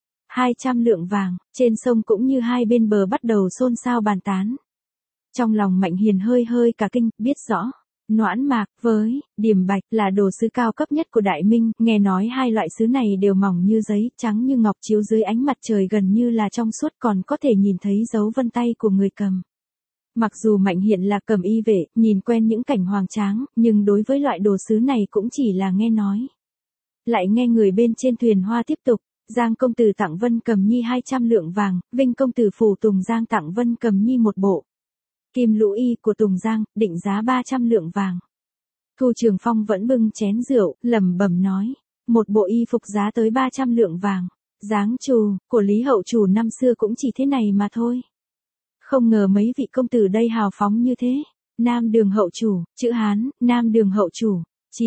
200 lượng vàng. Trên sông cũng như hai bên bờ bắt đầu xôn xao bàn tán. Trong lòng Mạnh Hiền hơi cả kinh, biết rõ, noãn mạc với điểm bạch là đồ sứ cao cấp nhất của Đại Minh, nghe nói hai loại sứ này đều mỏng như giấy, trắng như ngọc, chiếu dưới ánh mặt trời gần như là trong suốt, còn có thể nhìn thấy dấu vân tay của người cầm. Mặc dù Mạnh Hiện là cầm y vệ, nhìn quen những cảnh hoành tráng, nhưng đối với loại đồ sứ này cũng chỉ là nghe nói. Lại nghe người bên trên thuyền hoa tiếp tục, Giang công tử tặng Vân Cầm Nhi 200 lượng vàng, Vinh công tử phủ Tùng Giang tặng Vân Cầm Nhi một bộ. Kim lũ y của Tùng Giang, định giá 300 lượng vàng. Thu Trường Phong vẫn bưng chén rượu, lẩm bẩm nói, một bộ y phục giá tới 300 lượng vàng. Dáng trù, của Lý Hậu Chủ năm xưa cũng chỉ thế này mà thôi. Không ngờ mấy vị công tử đây hào phóng như thế. Nam Đường Hậu Chủ, chữ Hán, Nam Đường Hậu Chủ,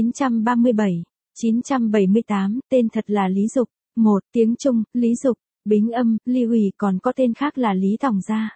937, 978, tên thật là Lý Dục. Một tiếng Trung, Lý Dục, Bính Âm, Ly Hủy, còn có tên khác là Lý Tòng Gia.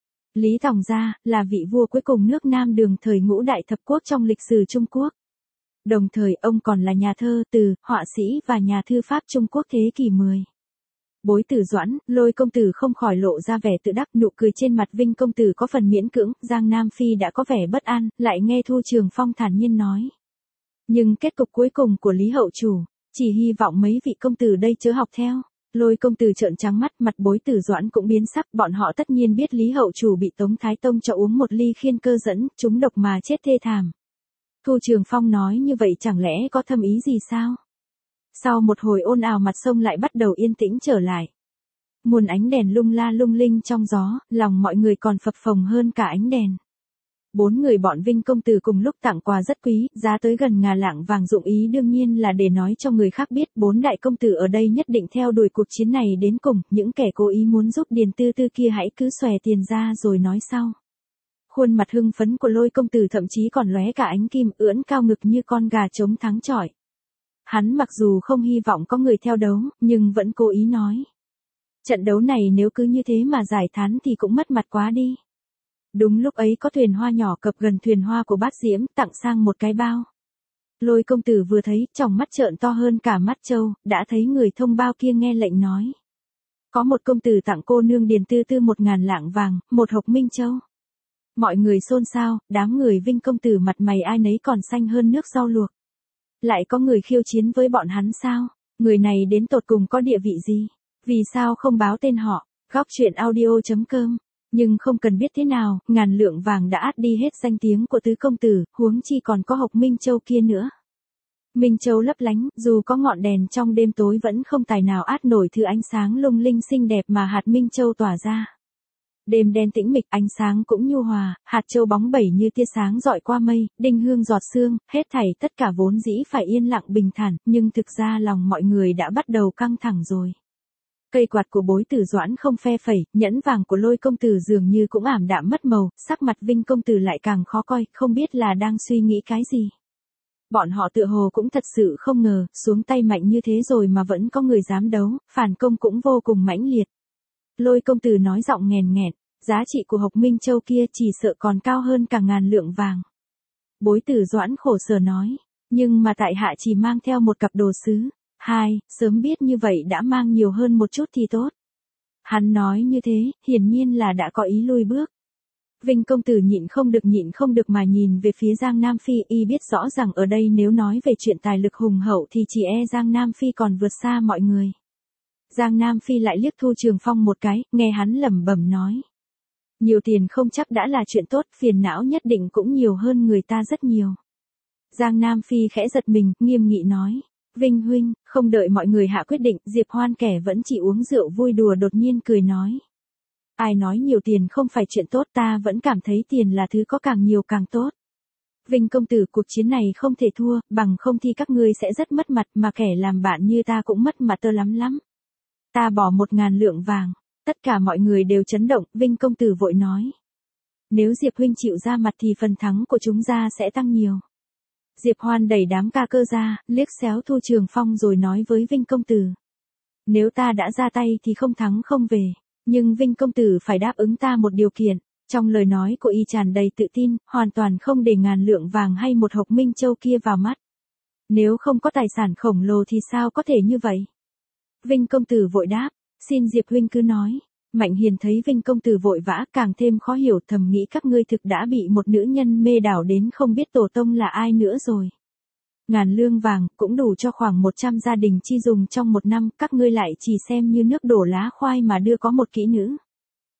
Lý Tòng Gia, là vị vua cuối cùng nước Nam Đường thời Ngũ Đại Thập Quốc trong lịch sử Trung Quốc. Đồng thời ông còn là nhà thơ, từ, họa sĩ và nhà thư pháp Trung Quốc thế kỷ 10. Bối Tử Doãn, Lôi công tử không khỏi lộ ra vẻ tự đắc, nụ cười trên mặt Vinh công tử có phần miễn cưỡng, Giang Nam Phi đã có vẻ bất an, lại nghe Thu Trường Phong thản nhiên nói. Nhưng kết cục cuối cùng của Lý Hậu Chủ, chỉ hy vọng mấy vị công tử đây chớ học theo. Lôi công tử trợn trắng mắt, mặt Bối Tử Doãn cũng biến sắc, bọn họ tất nhiên biết Lý Hậu Chủ bị Tống Thái Tông cho uống một ly khiên cơ dẫn, trúng độc mà chết thê thảm. Thu Trường Phong nói như vậy chẳng lẽ có thâm ý gì sao? Sau một hồi ồn ào mặt sông lại bắt đầu yên tĩnh trở lại. Muôn ánh đèn lung la lung linh trong gió, lòng mọi người còn phập phồng hơn cả ánh đèn. 4 người bọn Vinh công tử cùng lúc tặng quà rất quý, giá tới gần ngà lạng vàng, dụng ý đương nhiên là để nói cho người khác biết 4 đại công tử ở đây nhất định theo đuổi cuộc chiến này đến cùng, những kẻ cố ý muốn giúp Điền Tư Tư kia hãy cứ xòe tiền ra rồi nói sau. Khuôn mặt hưng phấn của Lôi công tử thậm chí còn lóe cả ánh kim, ưỡn cao ngực như con gà trống thắng chọi. Hắn mặc dù không hy vọng có người theo đấu, nhưng vẫn cố ý nói. Trận đấu này nếu cứ như thế mà giải thán thì cũng mất mặt quá đi. Đúng lúc ấy có thuyền hoa nhỏ cập gần thuyền hoa của Bát Diễm, tặng sang một cái bao. Lôi công tử vừa thấy, tròng mắt trợn to hơn cả mắt trâu, đã thấy người thông bao kia nghe lệnh nói. Có một công tử tặng cô nương Điền Tư Tư 1000 lạng vàng, một hộc minh châu. Mọi người xôn xao, đám người Vinh công tử mặt mày ai nấy còn xanh hơn nước rau luộc. Lại có người khiêu chiến với bọn hắn sao? Người này đến tột cùng có địa vị gì? Vì sao không báo tên họ? Góc truyện audio.com. Nhưng không cần biết thế nào, 1000 lượng vàng đã át đi hết danh tiếng của tứ công tử, huống chi còn có hộc minh châu kia nữa. Minh châu lấp lánh, dù có ngọn đèn trong đêm tối vẫn không tài nào át nổi thứ ánh sáng lung linh xinh đẹp mà hạt minh châu tỏa ra. Đêm đen tĩnh mịch, ánh sáng cũng nhu hòa, hạt châu bóng bẩy như tia sáng dọi qua mây, đinh hương giọt sương, hết thảy tất cả vốn dĩ phải yên lặng bình thản, nhưng thực ra lòng mọi người đã bắt đầu căng thẳng rồi. Cây quạt của Bối Tử Doãn không phe phẩy, nhẫn vàng của Lôi công tử dường như cũng ảm đạm mất màu, sắc mặt Vinh công tử lại càng khó coi, không biết là đang suy nghĩ cái gì. Bọn họ tựa hồ cũng thật sự không ngờ, xuống tay mạnh như thế rồi mà vẫn có người dám đấu, phản công cũng vô cùng mãnh liệt. Lôi công tử nói giọng nghèn nghẹn, giá trị của hộc minh châu kia chỉ sợ còn cao hơn cả 1000 lượng vàng. Bối Tử Doãn khổ sở nói, nhưng mà tại hạ chỉ mang theo một cặp đồ sứ. Sớm biết như vậy đã mang nhiều hơn một chút thì tốt. Hắn nói như thế, hiển nhiên là đã có ý lui bước. Vinh công tử nhịn không được mà nhìn về phía Giang Nam Phi, y biết rõ rằng ở đây nếu nói về chuyện tài lực hùng hậu thì chỉ e Giang Nam Phi còn vượt xa mọi người. Giang Nam Phi lại liếc Thu Trường Phong một cái, nghe hắn lẩm bẩm nói. Nhiều tiền không chắc đã là chuyện tốt, phiền não nhất định cũng nhiều hơn người ta rất nhiều. Giang Nam Phi khẽ giật mình, nghiêm nghị nói. Vinh huynh, không đợi mọi người hạ quyết định, Diệp Hoan kẻ vẫn chỉ uống rượu vui đùa đột nhiên cười nói. Ai nói nhiều tiền không phải chuyện tốt, ta vẫn cảm thấy tiền là thứ có càng nhiều càng tốt. Vinh công tử, cuộc chiến này không thể thua, bằng không thì các ngươi sẽ rất mất mặt, mà kẻ làm bạn như ta cũng mất mặt tơ lắm lắm. Ta bỏ 1000 lượng vàng. Tất cả mọi người đều chấn động, Vinh công tử vội nói. Nếu Diệp huynh chịu ra mặt thì phần thắng của chúng ta sẽ tăng nhiều. Diệp Hoan đẩy đám ca cơ ra, liếc xéo Thu Trường Phong rồi nói với Vinh công tử. Nếu ta đã ra tay thì không thắng không về, nhưng Vinh công tử phải đáp ứng ta một điều kiện. Trong lời nói của y tràn đầy tự tin, hoàn toàn không để 1000 lượng vàng hay một hộc minh châu kia vào mắt. Nếu không có tài sản khổng lồ thì sao có thể như vậy? Vinh công tử vội đáp, xin Diệp huynh cứ nói. Mạnh Hiền thấy Vinh công tử vội vã càng thêm khó hiểu, thầm nghĩ các ngươi thực đã bị một nữ nhân mê đảo đến không biết tổ tông là ai nữa rồi. 1000 lương vàng cũng đủ cho khoảng 100 gia đình chi dùng trong một năm, các ngươi lại chỉ xem như nước đổ lá khoai mà đưa có một kỹ nữ.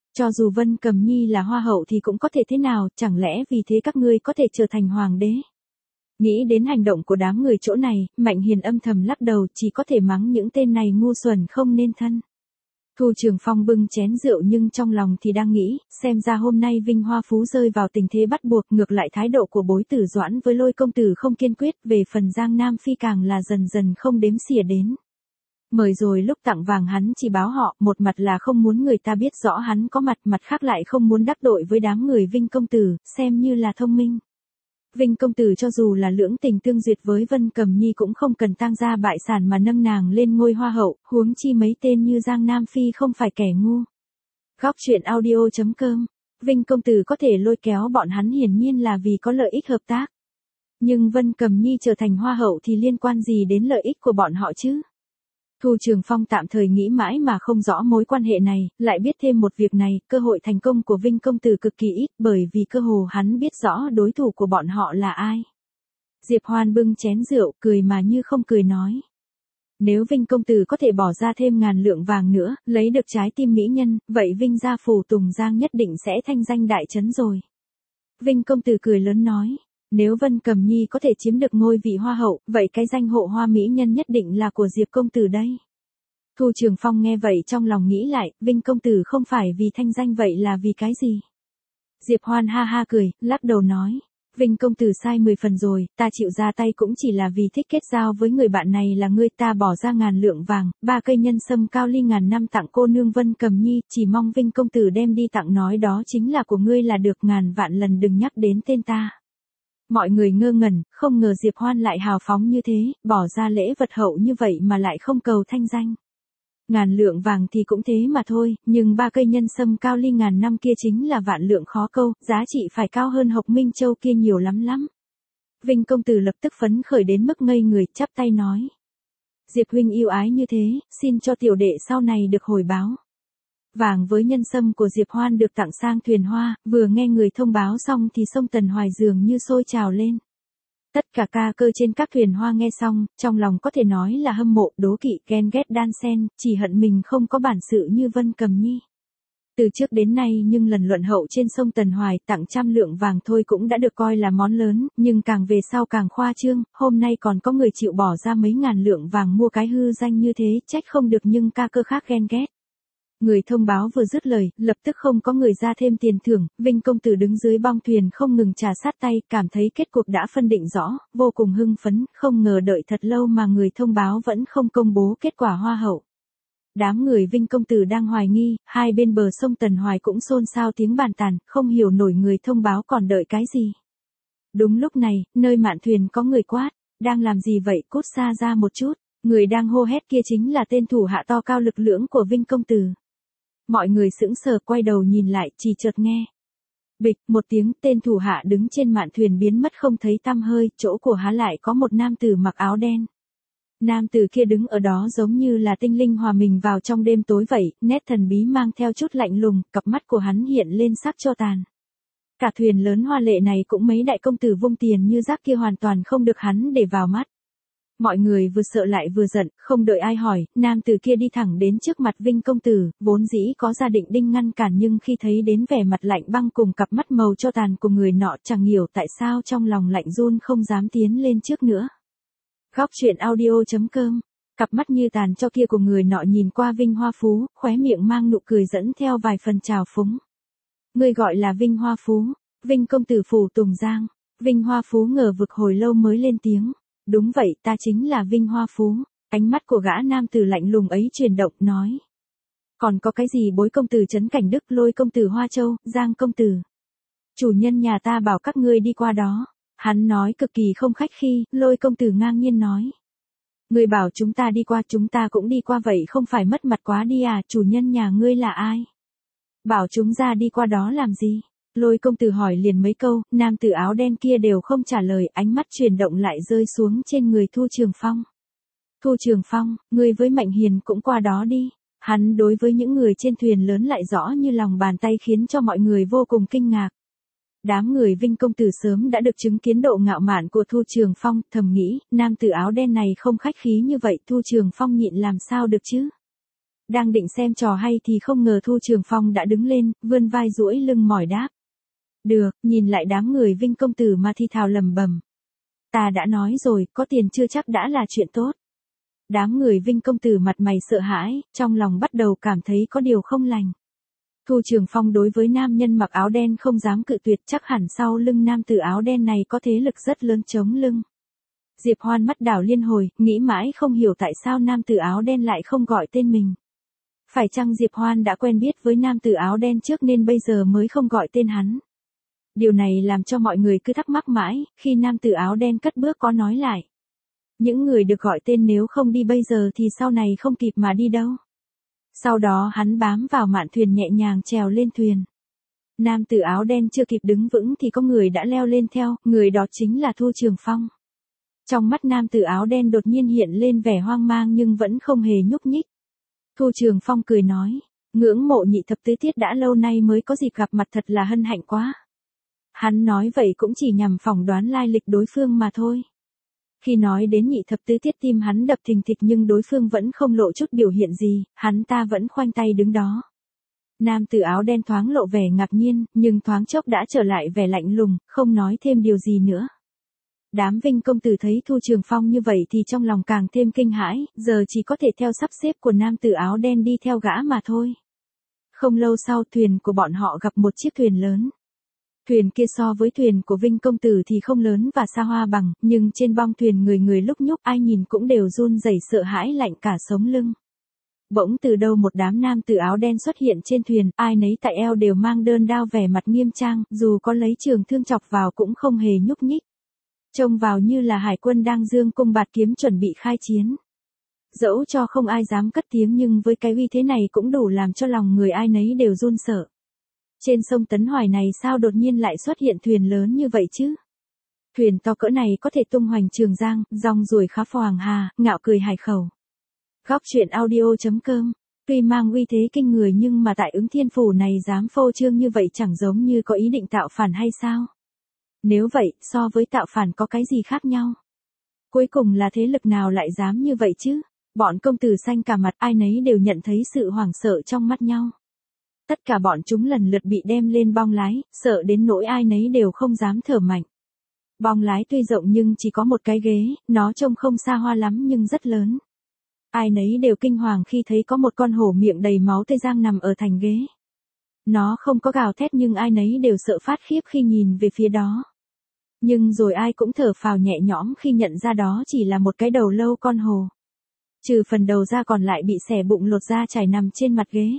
Cho dù Vân Cầm Nhi là hoa hậu thì cũng có thể thế nào, chẳng lẽ vì thế các ngươi có thể trở thành hoàng đế? Nghĩ đến hành động của đám người chỗ này, Mạnh Hiền âm thầm lắc đầu, chỉ có thể mắng những tên này ngu xuẩn không nên thân. Thu Trường Phong bưng chén rượu nhưng trong lòng thì đang nghĩ, xem ra hôm nay Vinh Hoa Phú rơi vào tình thế bắt buộc, ngược lại thái độ của Bối Tử Doãn với Lôi công tử không kiên quyết, về phần Giang Nam Phi càng là dần dần không đếm xỉa đến. Mời rồi lúc tặng vàng hắn chỉ báo họ, một mặt là không muốn người ta biết rõ hắn có mặt, mặt khác lại không muốn đắc tội với đám người Vinh công tử, xem như là thông minh. Vinh công tử cho dù là lưỡng tình tương duyệt với Vân Cầm Nhi cũng không cần tang gia bại sản mà nâng nàng lên ngôi hoa hậu, huống chi mấy tên như Giang Nam Phi không phải kẻ ngu. Góc truyện audio.com, Vinh công tử có thể lôi kéo bọn hắn hiển nhiên là vì có lợi ích hợp tác. Nhưng Vân Cầm Nhi trở thành hoa hậu thì liên quan gì đến lợi ích của bọn họ chứ? Thu Trường Phong tạm thời nghĩ mãi mà không rõ mối quan hệ này, lại biết thêm một việc này, cơ hội thành công của Vinh công tử cực kỳ ít, bởi vì cơ hồ hắn biết rõ đối thủ của bọn họ là ai. Diệp Hoan bưng chén rượu, cười mà như không cười nói. Nếu Vinh công tử có thể bỏ ra thêm 1000 lượng vàng nữa, lấy được trái tim mỹ nhân, vậy Vinh gia phủ Tùng Giang nhất định sẽ thanh danh đại chấn rồi. Vinh công tử cười lớn nói. Nếu Vân Cầm Nhi có thể chiếm được ngôi vị hoa hậu, vậy cái danh hộ hoa mỹ nhân nhất định là của Diệp công tử đây. Thu Trường Phong nghe vậy trong lòng nghĩ lại, Vinh công tử không phải vì thanh danh vậy là vì cái gì? Diệp Hoan ha ha cười, lắc đầu nói. Vinh công tử sai 10 phần rồi, ta chịu ra tay cũng chỉ là vì thích kết giao với người bạn này là ngươi, ta bỏ ra 1000 lượng vàng, 3 cây nhân sâm cao ly 1000 năm tặng cô nương Vân Cầm Nhi, chỉ mong Vinh công tử đem đi tặng nói đó chính là của ngươi là được, 1000 vạn lần đừng nhắc đến tên ta. Mọi người ngơ ngẩn, không ngờ Diệp Hoan lại hào phóng như thế, bỏ ra lễ vật hậu như vậy mà lại không cầu thanh danh. 1000 lượng vàng thì cũng thế mà thôi, nhưng 3 cây nhân sâm cao ly 1000 năm kia chính là vạn lượng khó câu, giá trị phải cao hơn Hộc Minh Châu kia nhiều lắm lắm. Vinh công tử lập tức phấn khởi đến mức ngây người, chắp tay nói. Diệp huynh yêu ái như thế, xin cho tiểu đệ sau này được hồi báo. Vàng với nhân sâm của Diệp Hoan được tặng sang thuyền hoa, vừa nghe người thông báo xong thì sông Tần Hoài dường như sôi trào lên. Tất cả ca cơ trên các thuyền hoa nghe xong, trong lòng có thể nói là hâm mộ, đố kỵ, ghen ghét đan xen, chỉ hận mình không có bản sự như Vân Cầm Nhi. Từ trước đến nay nhưng lần luận hậu trên sông Tần Hoài tặng 100 lượng vàng thôi cũng đã được coi là món lớn, nhưng càng về sau càng khoa trương, hôm nay còn có người chịu bỏ ra mấy ngàn lượng vàng mua cái hư danh như thế, trách không được nhưng ca cơ khác ghen ghét. Người thông báo vừa dứt lời, lập tức không có người ra thêm tiền thưởng, Vinh công tử đứng dưới bong thuyền không ngừng trà sát tay, cảm thấy kết cuộc đã phân định rõ, vô cùng hưng phấn, không ngờ đợi thật lâu mà người thông báo vẫn không công bố kết quả hoa hậu. Đám người Vinh công tử đang hoài nghi, hai bên bờ sông Tần Hoài cũng xôn xao tiếng bàn tàn, không hiểu nổi người thông báo còn đợi cái gì. Đúng lúc này, nơi mạn thuyền có người quát, đang làm gì vậy, cút xa ra một chút, người đang hô hét kia chính là tên thủ hạ to cao lực lưỡng của Vinh công tử. Mọi người sững sờ quay đầu nhìn lại, chỉ chợt nghe. Bịch, một tiếng, tên thủ hạ đứng trên mạn thuyền biến mất không thấy tăm hơi, chỗ của hắn lại có một nam tử mặc áo đen. Nam tử kia đứng ở đó giống như là tinh linh hòa mình vào trong đêm tối vậy, nét thần bí mang theo chút lạnh lùng, cặp mắt của hắn hiện lên sắc cho tàn. Cả thuyền lớn hoa lệ này cũng mấy đại công tử vung tiền như rác kia hoàn toàn không được hắn để vào mắt. Mọi người vừa sợ lại vừa giận, không đợi ai hỏi, nam tử kia đi thẳng đến trước mặt Vinh công tử, vốn dĩ có gia định đinh ngăn cản nhưng khi thấy đến vẻ mặt lạnh băng cùng cặp mắt màu cho tàn của người nọ chẳng hiểu tại sao trong lòng lạnh run không dám tiến lên trước nữa. Góc truyện audio.com, cặp mắt như tàn cho kia của người nọ nhìn qua Vinh Hoa Phú, khóe miệng mang nụ cười dẫn theo vài phần trào phúng. Người gọi là Vinh Hoa Phú, Vinh công tử phủ Tùng Giang. Vinh Hoa Phú ngờ vực hồi lâu mới lên tiếng. Đúng vậy, ta chính là Vinh Hoa Phú. Ánh mắt của gã nam tử lạnh lùng ấy chuyển động, nói. Còn có cái gì Bối công tử Trấn Cảnh Đức, Lôi công tử Hoa Châu, Giang công tử. Chủ nhân nhà ta bảo các ngươi đi qua đó. Hắn nói cực kỳ không khách khí, Lôi công tử ngang nhiên nói. Ngươi bảo chúng ta đi qua, chúng ta cũng đi qua vậy không phải mất mặt quá đi à, chủ nhân nhà ngươi là ai? Bảo chúng ra đi qua đó làm gì? Lôi công tử hỏi liền mấy câu, nam tử áo đen kia đều không trả lời, ánh mắt chuyển động lại rơi xuống trên người Thu Trường Phong. Thu Trường Phong, ngươi với Mạnh Hiền cũng qua đó đi. Hắn đối với những người trên thuyền lớn lại rõ như lòng bàn tay khiến cho mọi người vô cùng kinh ngạc. Đám người Vinh công tử sớm đã được chứng kiến độ ngạo mạn của Thu Trường Phong, thầm nghĩ, nam tử áo đen này không khách khí như vậy Thu Trường Phong nhịn làm sao được chứ. Đang định xem trò hay thì không ngờ Thu Trường Phong đã đứng lên, vươn vai duỗi lưng mỏi đáp. Được, nhìn lại đám người Vinh công tử mà thi thào lẩm bẩm. Ta đã nói rồi, có tiền chưa chắc đã là chuyện tốt. Đám người Vinh công tử mặt mày sợ hãi, trong lòng bắt đầu cảm thấy có điều không lành. Thu Trường Phong đối với nam nhân mặc áo đen không dám cự tuyệt, chắc hẳn sau lưng nam tử áo đen này có thế lực rất lớn chống lưng. Diệp Hoan mắt đảo liên hồi, nghĩ mãi không hiểu tại sao nam tử áo đen lại không gọi tên mình. Phải chăng Diệp Hoan đã quen biết với nam tử áo đen trước nên bây giờ mới không gọi tên hắn? Điều này làm cho mọi người cứ thắc mắc mãi, khi nam tử áo đen cất bước có nói lại. Những người được gọi tên nếu không đi bây giờ thì sau này không kịp mà đi đâu. Sau đó hắn bám vào mạn thuyền nhẹ nhàng trèo lên thuyền. Nam tử áo đen chưa kịp đứng vững thì có người đã leo lên theo, người đó chính là Thu Trường Phong. Trong mắt nam tử áo đen đột nhiên hiện lên vẻ hoang mang nhưng vẫn không hề nhúc nhích. Thu Trường Phong cười nói, ngưỡng mộ Nhị thập tứ tiết đã lâu nay mới có dịp gặp mặt thật là hân hạnh quá. Hắn nói vậy cũng chỉ nhằm phỏng đoán lai lịch đối phương mà thôi. Khi nói đến Nhị thập tứ tiết tim hắn đập thình thịch nhưng đối phương vẫn không lộ chút biểu hiện gì, hắn ta vẫn khoanh tay đứng đó. Nam tử áo đen thoáng lộ vẻ ngạc nhiên, nhưng thoáng chốc đã trở lại vẻ lạnh lùng, không nói thêm điều gì nữa. Đám Vinh công tử thấy Thu Trường Phong như vậy thì trong lòng càng thêm kinh hãi, giờ chỉ có thể theo sắp xếp của nam tử áo đen đi theo gã mà thôi. Không lâu sau thuyền của bọn họ gặp một chiếc thuyền lớn. Thuyền kia so với thuyền của Vinh công tử thì không lớn và xa hoa bằng, nhưng trên bong thuyền người người lúc nhúc ai nhìn cũng đều run rẩy sợ hãi lạnh cả sống lưng. Bỗng từ đâu một đám nam tử áo đen xuất hiện trên thuyền, ai nấy tại eo đều mang đơn đao vẻ mặt nghiêm trang, dù có lấy trường thương chọc vào cũng không hề nhúc nhích. Trông vào như là hải quân đang giương cung bạt kiếm chuẩn bị khai chiến. Dẫu cho không ai dám cất tiếng nhưng với cái uy thế này cũng đủ làm cho lòng người ai nấy đều run sợ. Trên sông Tấn Hoài này sao đột nhiên lại xuất hiện thuyền lớn như vậy chứ? Thuyền to cỡ này có thể tung hoành Trường Giang, dòng ruồi khá Hoàng Hà, ngạo cười hải khẩu. Góc truyện audio.com. Tuy mang uy thế kinh người nhưng mà tại Ứng Thiên Phủ này dám phô trương như vậy chẳng giống như có ý định tạo phản hay sao? Nếu vậy, so với tạo phản có cái gì khác nhau? Cuối cùng là thế lực nào lại dám như vậy chứ? Bọn công tử xanh cả mặt, ai nấy đều nhận thấy sự hoảng sợ trong mắt nhau. Tất cả bọn chúng lần lượt bị đem lên bong lái, sợ đến nỗi ai nấy đều không dám thở mạnh. Bong lái tuy rộng nhưng chỉ có một cái ghế, nó trông không xa hoa lắm nhưng rất lớn. Ai nấy đều kinh hoàng khi thấy có một con hổ miệng đầy máu tê giang nằm ở thành ghế. Nó không có gào thét nhưng ai nấy đều sợ phát khiếp khi nhìn về phía đó. Nhưng rồi ai cũng thở phào nhẹ nhõm khi nhận ra đó chỉ là một cái đầu lâu con hổ. Trừ phần đầu ra còn lại bị xẻ bụng lột da trải nằm trên mặt ghế.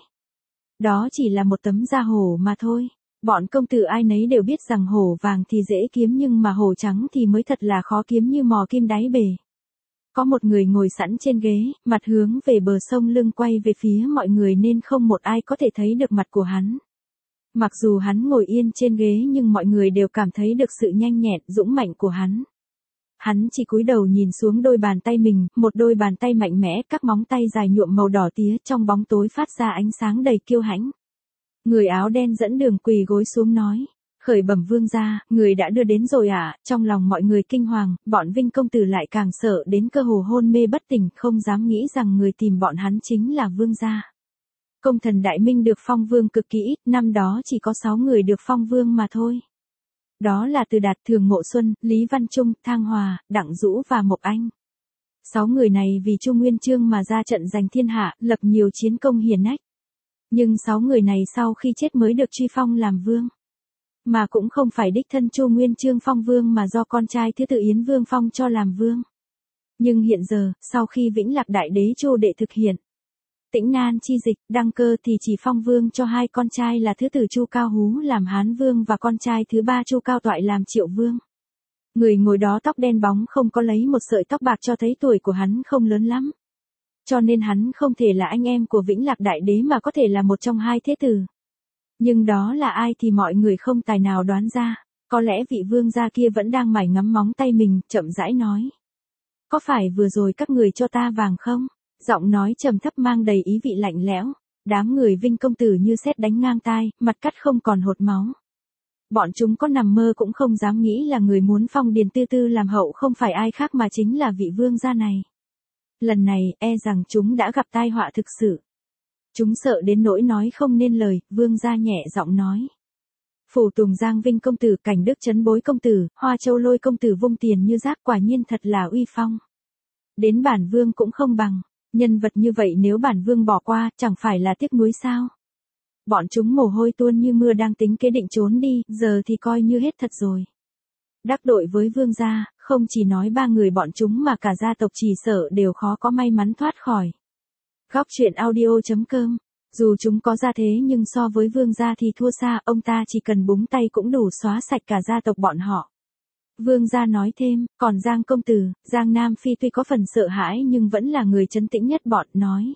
Đó chỉ là một tấm da hổ mà thôi. Bọn công tử ai nấy đều biết rằng hổ vàng thì dễ kiếm nhưng mà hổ trắng thì mới thật là khó kiếm như mò kim đáy bể. Có một người ngồi sẵn trên ghế, mặt hướng về bờ sông lưng quay về phía mọi người nên không một ai có thể thấy được mặt của hắn. Mặc dù hắn ngồi yên trên ghế nhưng mọi người đều cảm thấy được sự nhanh nhẹn, dũng mạnh của hắn. Hắn chỉ cúi đầu nhìn xuống đôi bàn tay mình, một đôi bàn tay mạnh mẽ, các móng tay dài nhuộm màu đỏ tía trong bóng tối phát ra ánh sáng đầy kiêu hãnh. Người áo đen dẫn đường quỳ gối xuống nói, khởi bẩm vương gia, người đã đưa đến rồi ạ. Trong lòng mọi người kinh hoàng, bọn Vinh công tử lại càng sợ đến cơ hồ hôn mê bất tỉnh, không dám nghĩ rằng người tìm bọn hắn chính là vương gia. Công thần Đại Minh được phong vương cực kỳ ít, năm đó chỉ có 6 người được phong vương mà thôi. Đó là Từ Đạt, Thường Ngộ Xuân, Lý Văn Trung, Thang Hòa, Đặng Dũ và Mộc Anh. 6 người này vì Chu Nguyên Chương mà ra trận giành thiên hạ, lập nhiều chiến công hiển hách. Nhưng 6 người này sau khi chết mới được truy phong làm vương. Mà cũng không phải đích thân Chu Nguyên Chương phong vương mà do con trai thứ tự Yến Vương phong cho làm vương. Nhưng hiện giờ, sau khi Vĩnh Lạc Đại Đế Chu Đệ thực hiện Tĩnh Nan chi dịch, đăng cơ thì chỉ phong vương cho hai con trai là thứ tử Chu Cao Hú làm Hán vương và con trai thứ ba Chu Cao Toại làm Triệu vương. Người ngồi đó tóc đen bóng không có lấy một sợi tóc bạc cho thấy tuổi của hắn không lớn lắm. Cho nên hắn không thể là anh em của Vĩnh Lạc Đại Đế mà có thể là một trong hai thế tử. Nhưng đó là ai thì mọi người không tài nào đoán ra, có lẽ vị vương gia kia vẫn đang mải ngắm móng tay mình, chậm rãi nói. Có phải vừa rồi các người cho ta vàng không? Giọng nói trầm thấp mang đầy ý vị lạnh lẽo, đám người Vinh công tử như sét đánh ngang tai, mặt cắt không còn hột máu. Bọn chúng có nằm mơ cũng không dám nghĩ là người muốn phong Điền Tư Tư làm hậu không phải ai khác mà chính là vị vương gia này. Lần này, e rằng chúng đã gặp tai họa thực sự. Chúng sợ đến nỗi nói không nên lời, vương gia nhẹ giọng nói. Phủ Tùng Giang Vinh công tử, Cảnh Đức Trấn Bối công tử, Hoa Châu Lôi công tử vung tiền như rác, quả nhiên thật là uy phong. Đến bản vương cũng không bằng, nhân vật như vậy nếu bản vương bỏ qua, chẳng phải là tiếc nuối sao? Bọn chúng mồ hôi tuôn như mưa đang tính kế định trốn đi, giờ thì coi như hết thật rồi. Đắc đội với vương gia, không chỉ nói ba người bọn chúng mà cả gia tộc chỉ sợ đều khó có may mắn thoát khỏi. Góc truyện audio.com. Dù chúng có gia thế nhưng so với vương gia thì thua xa, ông ta chỉ cần búng tay cũng đủ xóa sạch cả gia tộc bọn họ. Vương gia nói thêm, còn Giang công tử, Giang Nam Phi tuy có phần sợ hãi nhưng vẫn là người trấn tĩnh nhất bọn, nói.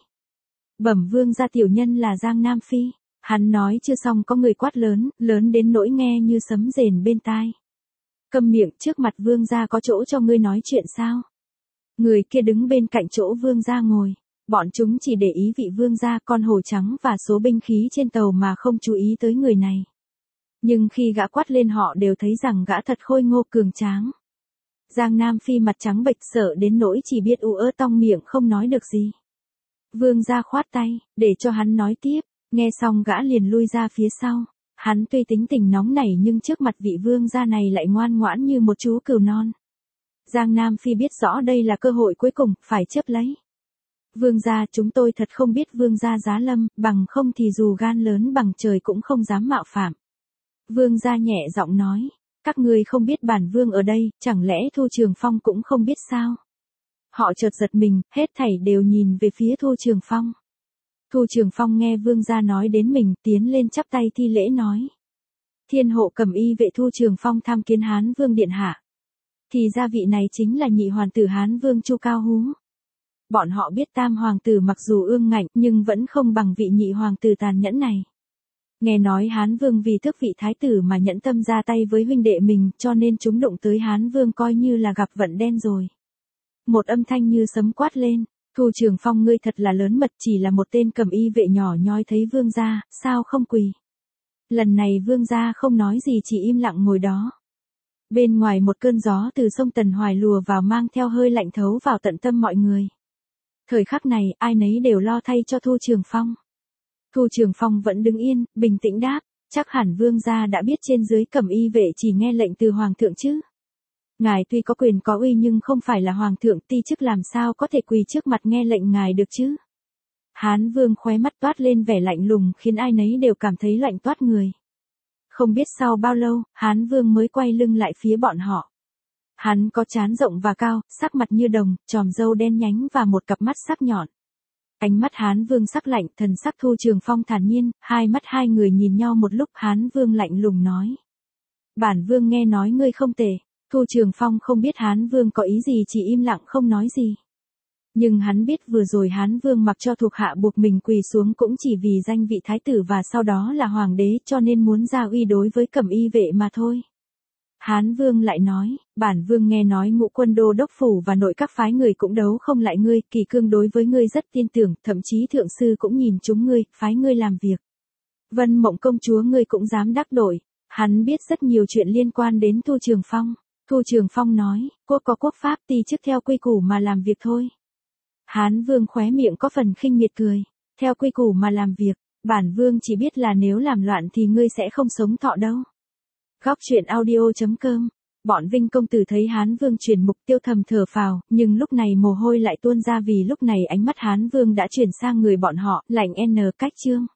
Bẩm vương gia, tiểu nhân là Giang Nam Phi. Hắn nói chưa xong có người quát lớn, lớn đến nỗi nghe như sấm rền bên tai. Câm miệng, trước mặt vương gia có chỗ cho ngươi nói chuyện sao? Người kia đứng bên cạnh chỗ vương gia ngồi. Bọn chúng chỉ để ý vị vương gia, con hổ trắng và số binh khí trên tàu mà không chú ý tới người này. Nhưng khi gã quát lên họ đều thấy rằng gã thật khôi ngô cường tráng. Giang Nam Phi mặt trắng bệch sợ đến nỗi chỉ biết ú ớ tong miệng không nói được gì. Vương gia khoát tay, để cho hắn nói tiếp, nghe xong gã liền lui ra phía sau. Hắn tuy tính tình nóng nảy nhưng trước mặt vị vương gia này lại ngoan ngoãn như một chú cừu non. Giang Nam Phi biết rõ đây là cơ hội cuối cùng, phải chấp lấy. Vương gia, chúng tôi thật không biết vương gia giá lâm, bằng không thì dù gan lớn bằng trời cũng không dám mạo phạm. Vương gia nhẹ giọng nói, các ngươi không biết bản vương ở đây, chẳng lẽ Thu Trường Phong cũng không biết sao? Họ chợt giật mình, hết thảy đều nhìn về phía Thu Trường Phong. Thu Trường Phong nghe vương gia nói đến mình, tiến lên chắp tay thi lễ nói. Thiên hộ cầm y vệ Thu Trường Phong tham kiến Hán Vương điện hạ. Thì ra vị này chính là nhị hoàng tử Hán Vương Chu Cao Hú. Bọn họ biết tam hoàng tử mặc dù ương ngạnh nhưng vẫn không bằng vị nhị hoàng tử tàn nhẫn này. Nghe nói Hán Vương vì tước vị thái tử mà nhẫn tâm ra tay với huynh đệ mình, cho nên chúng đụng tới Hán Vương coi như là gặp vận đen rồi. Một âm thanh như sấm quát lên, Thu Trường Phong ngươi thật là lớn mật, chỉ là một tên cầm y vệ nhỏ nhoi thấy vương gia, sao không quỳ. Lần này vương gia không nói gì chỉ im lặng ngồi đó. Bên ngoài một cơn gió từ sông Tần Hoài lùa vào mang theo hơi lạnh thấu vào tận tâm mọi người. Thời khắc này, ai nấy đều lo thay cho Thu Trường Phong. Thu Trường Phong vẫn đứng yên, bình tĩnh đáp, chắc hẳn vương gia đã biết trên dưới cầm y vệ chỉ nghe lệnh từ hoàng thượng chứ. Ngài tuy có quyền có uy nhưng không phải là hoàng thượng, ti chức làm sao có thể quỳ trước mặt nghe lệnh ngài được chứ. Hán Vương khóe mắt toát lên vẻ lạnh lùng khiến ai nấy đều cảm thấy lạnh toát người. Không biết sau bao lâu, Hán Vương mới quay lưng lại phía bọn họ. Hắn có trán rộng và cao, sắc mặt như đồng, chòm râu đen nhánh và một cặp mắt sắc nhọn. Ánh mắt Hán Vương sắc lạnh, thần sắc Thu Trường Phong thản nhiên, hai mắt hai người nhìn nhau một lúc, Hán Vương lạnh lùng nói. Bản Vương nghe nói ngươi không tệ. Thu Trường Phong không biết Hán Vương có ý gì chỉ im lặng không nói gì. Nhưng hắn biết vừa rồi Hán Vương mặc cho thuộc hạ buộc mình quỳ xuống cũng chỉ vì danh vị thái tử và sau đó là hoàng đế cho nên muốn ra uy đối với cẩm y vệ mà thôi. Hán Vương lại nói, bản Vương nghe nói Ngũ Quân đô đốc phủ và nội các phái người cũng đấu không lại ngươi, Kỳ Cương đối với ngươi rất tin tưởng, thậm chí thượng sư cũng nhìn chúng ngươi, phái ngươi làm việc. Vân Mộng công chúa ngươi cũng dám đắc tội. Hắn biết rất nhiều chuyện liên quan đến Thu Trường Phong. Thu Trường Phong nói, quốc có quốc pháp, ti chức theo quy củ mà làm việc thôi. Hán Vương khóe miệng có phần khinh miệt cười, theo quy củ mà làm việc, bản Vương chỉ biết là nếu làm loạn thì ngươi sẽ không sống thọ đâu. Góc truyện audio.com. Bọn Vinh công tử thấy Hán Vương chuyển mục tiêu thầm thở phào, nhưng lúc này mồ hôi lại tuôn ra vì lúc này ánh mắt Hán Vương đã chuyển sang người bọn họ, lạnh cách chương.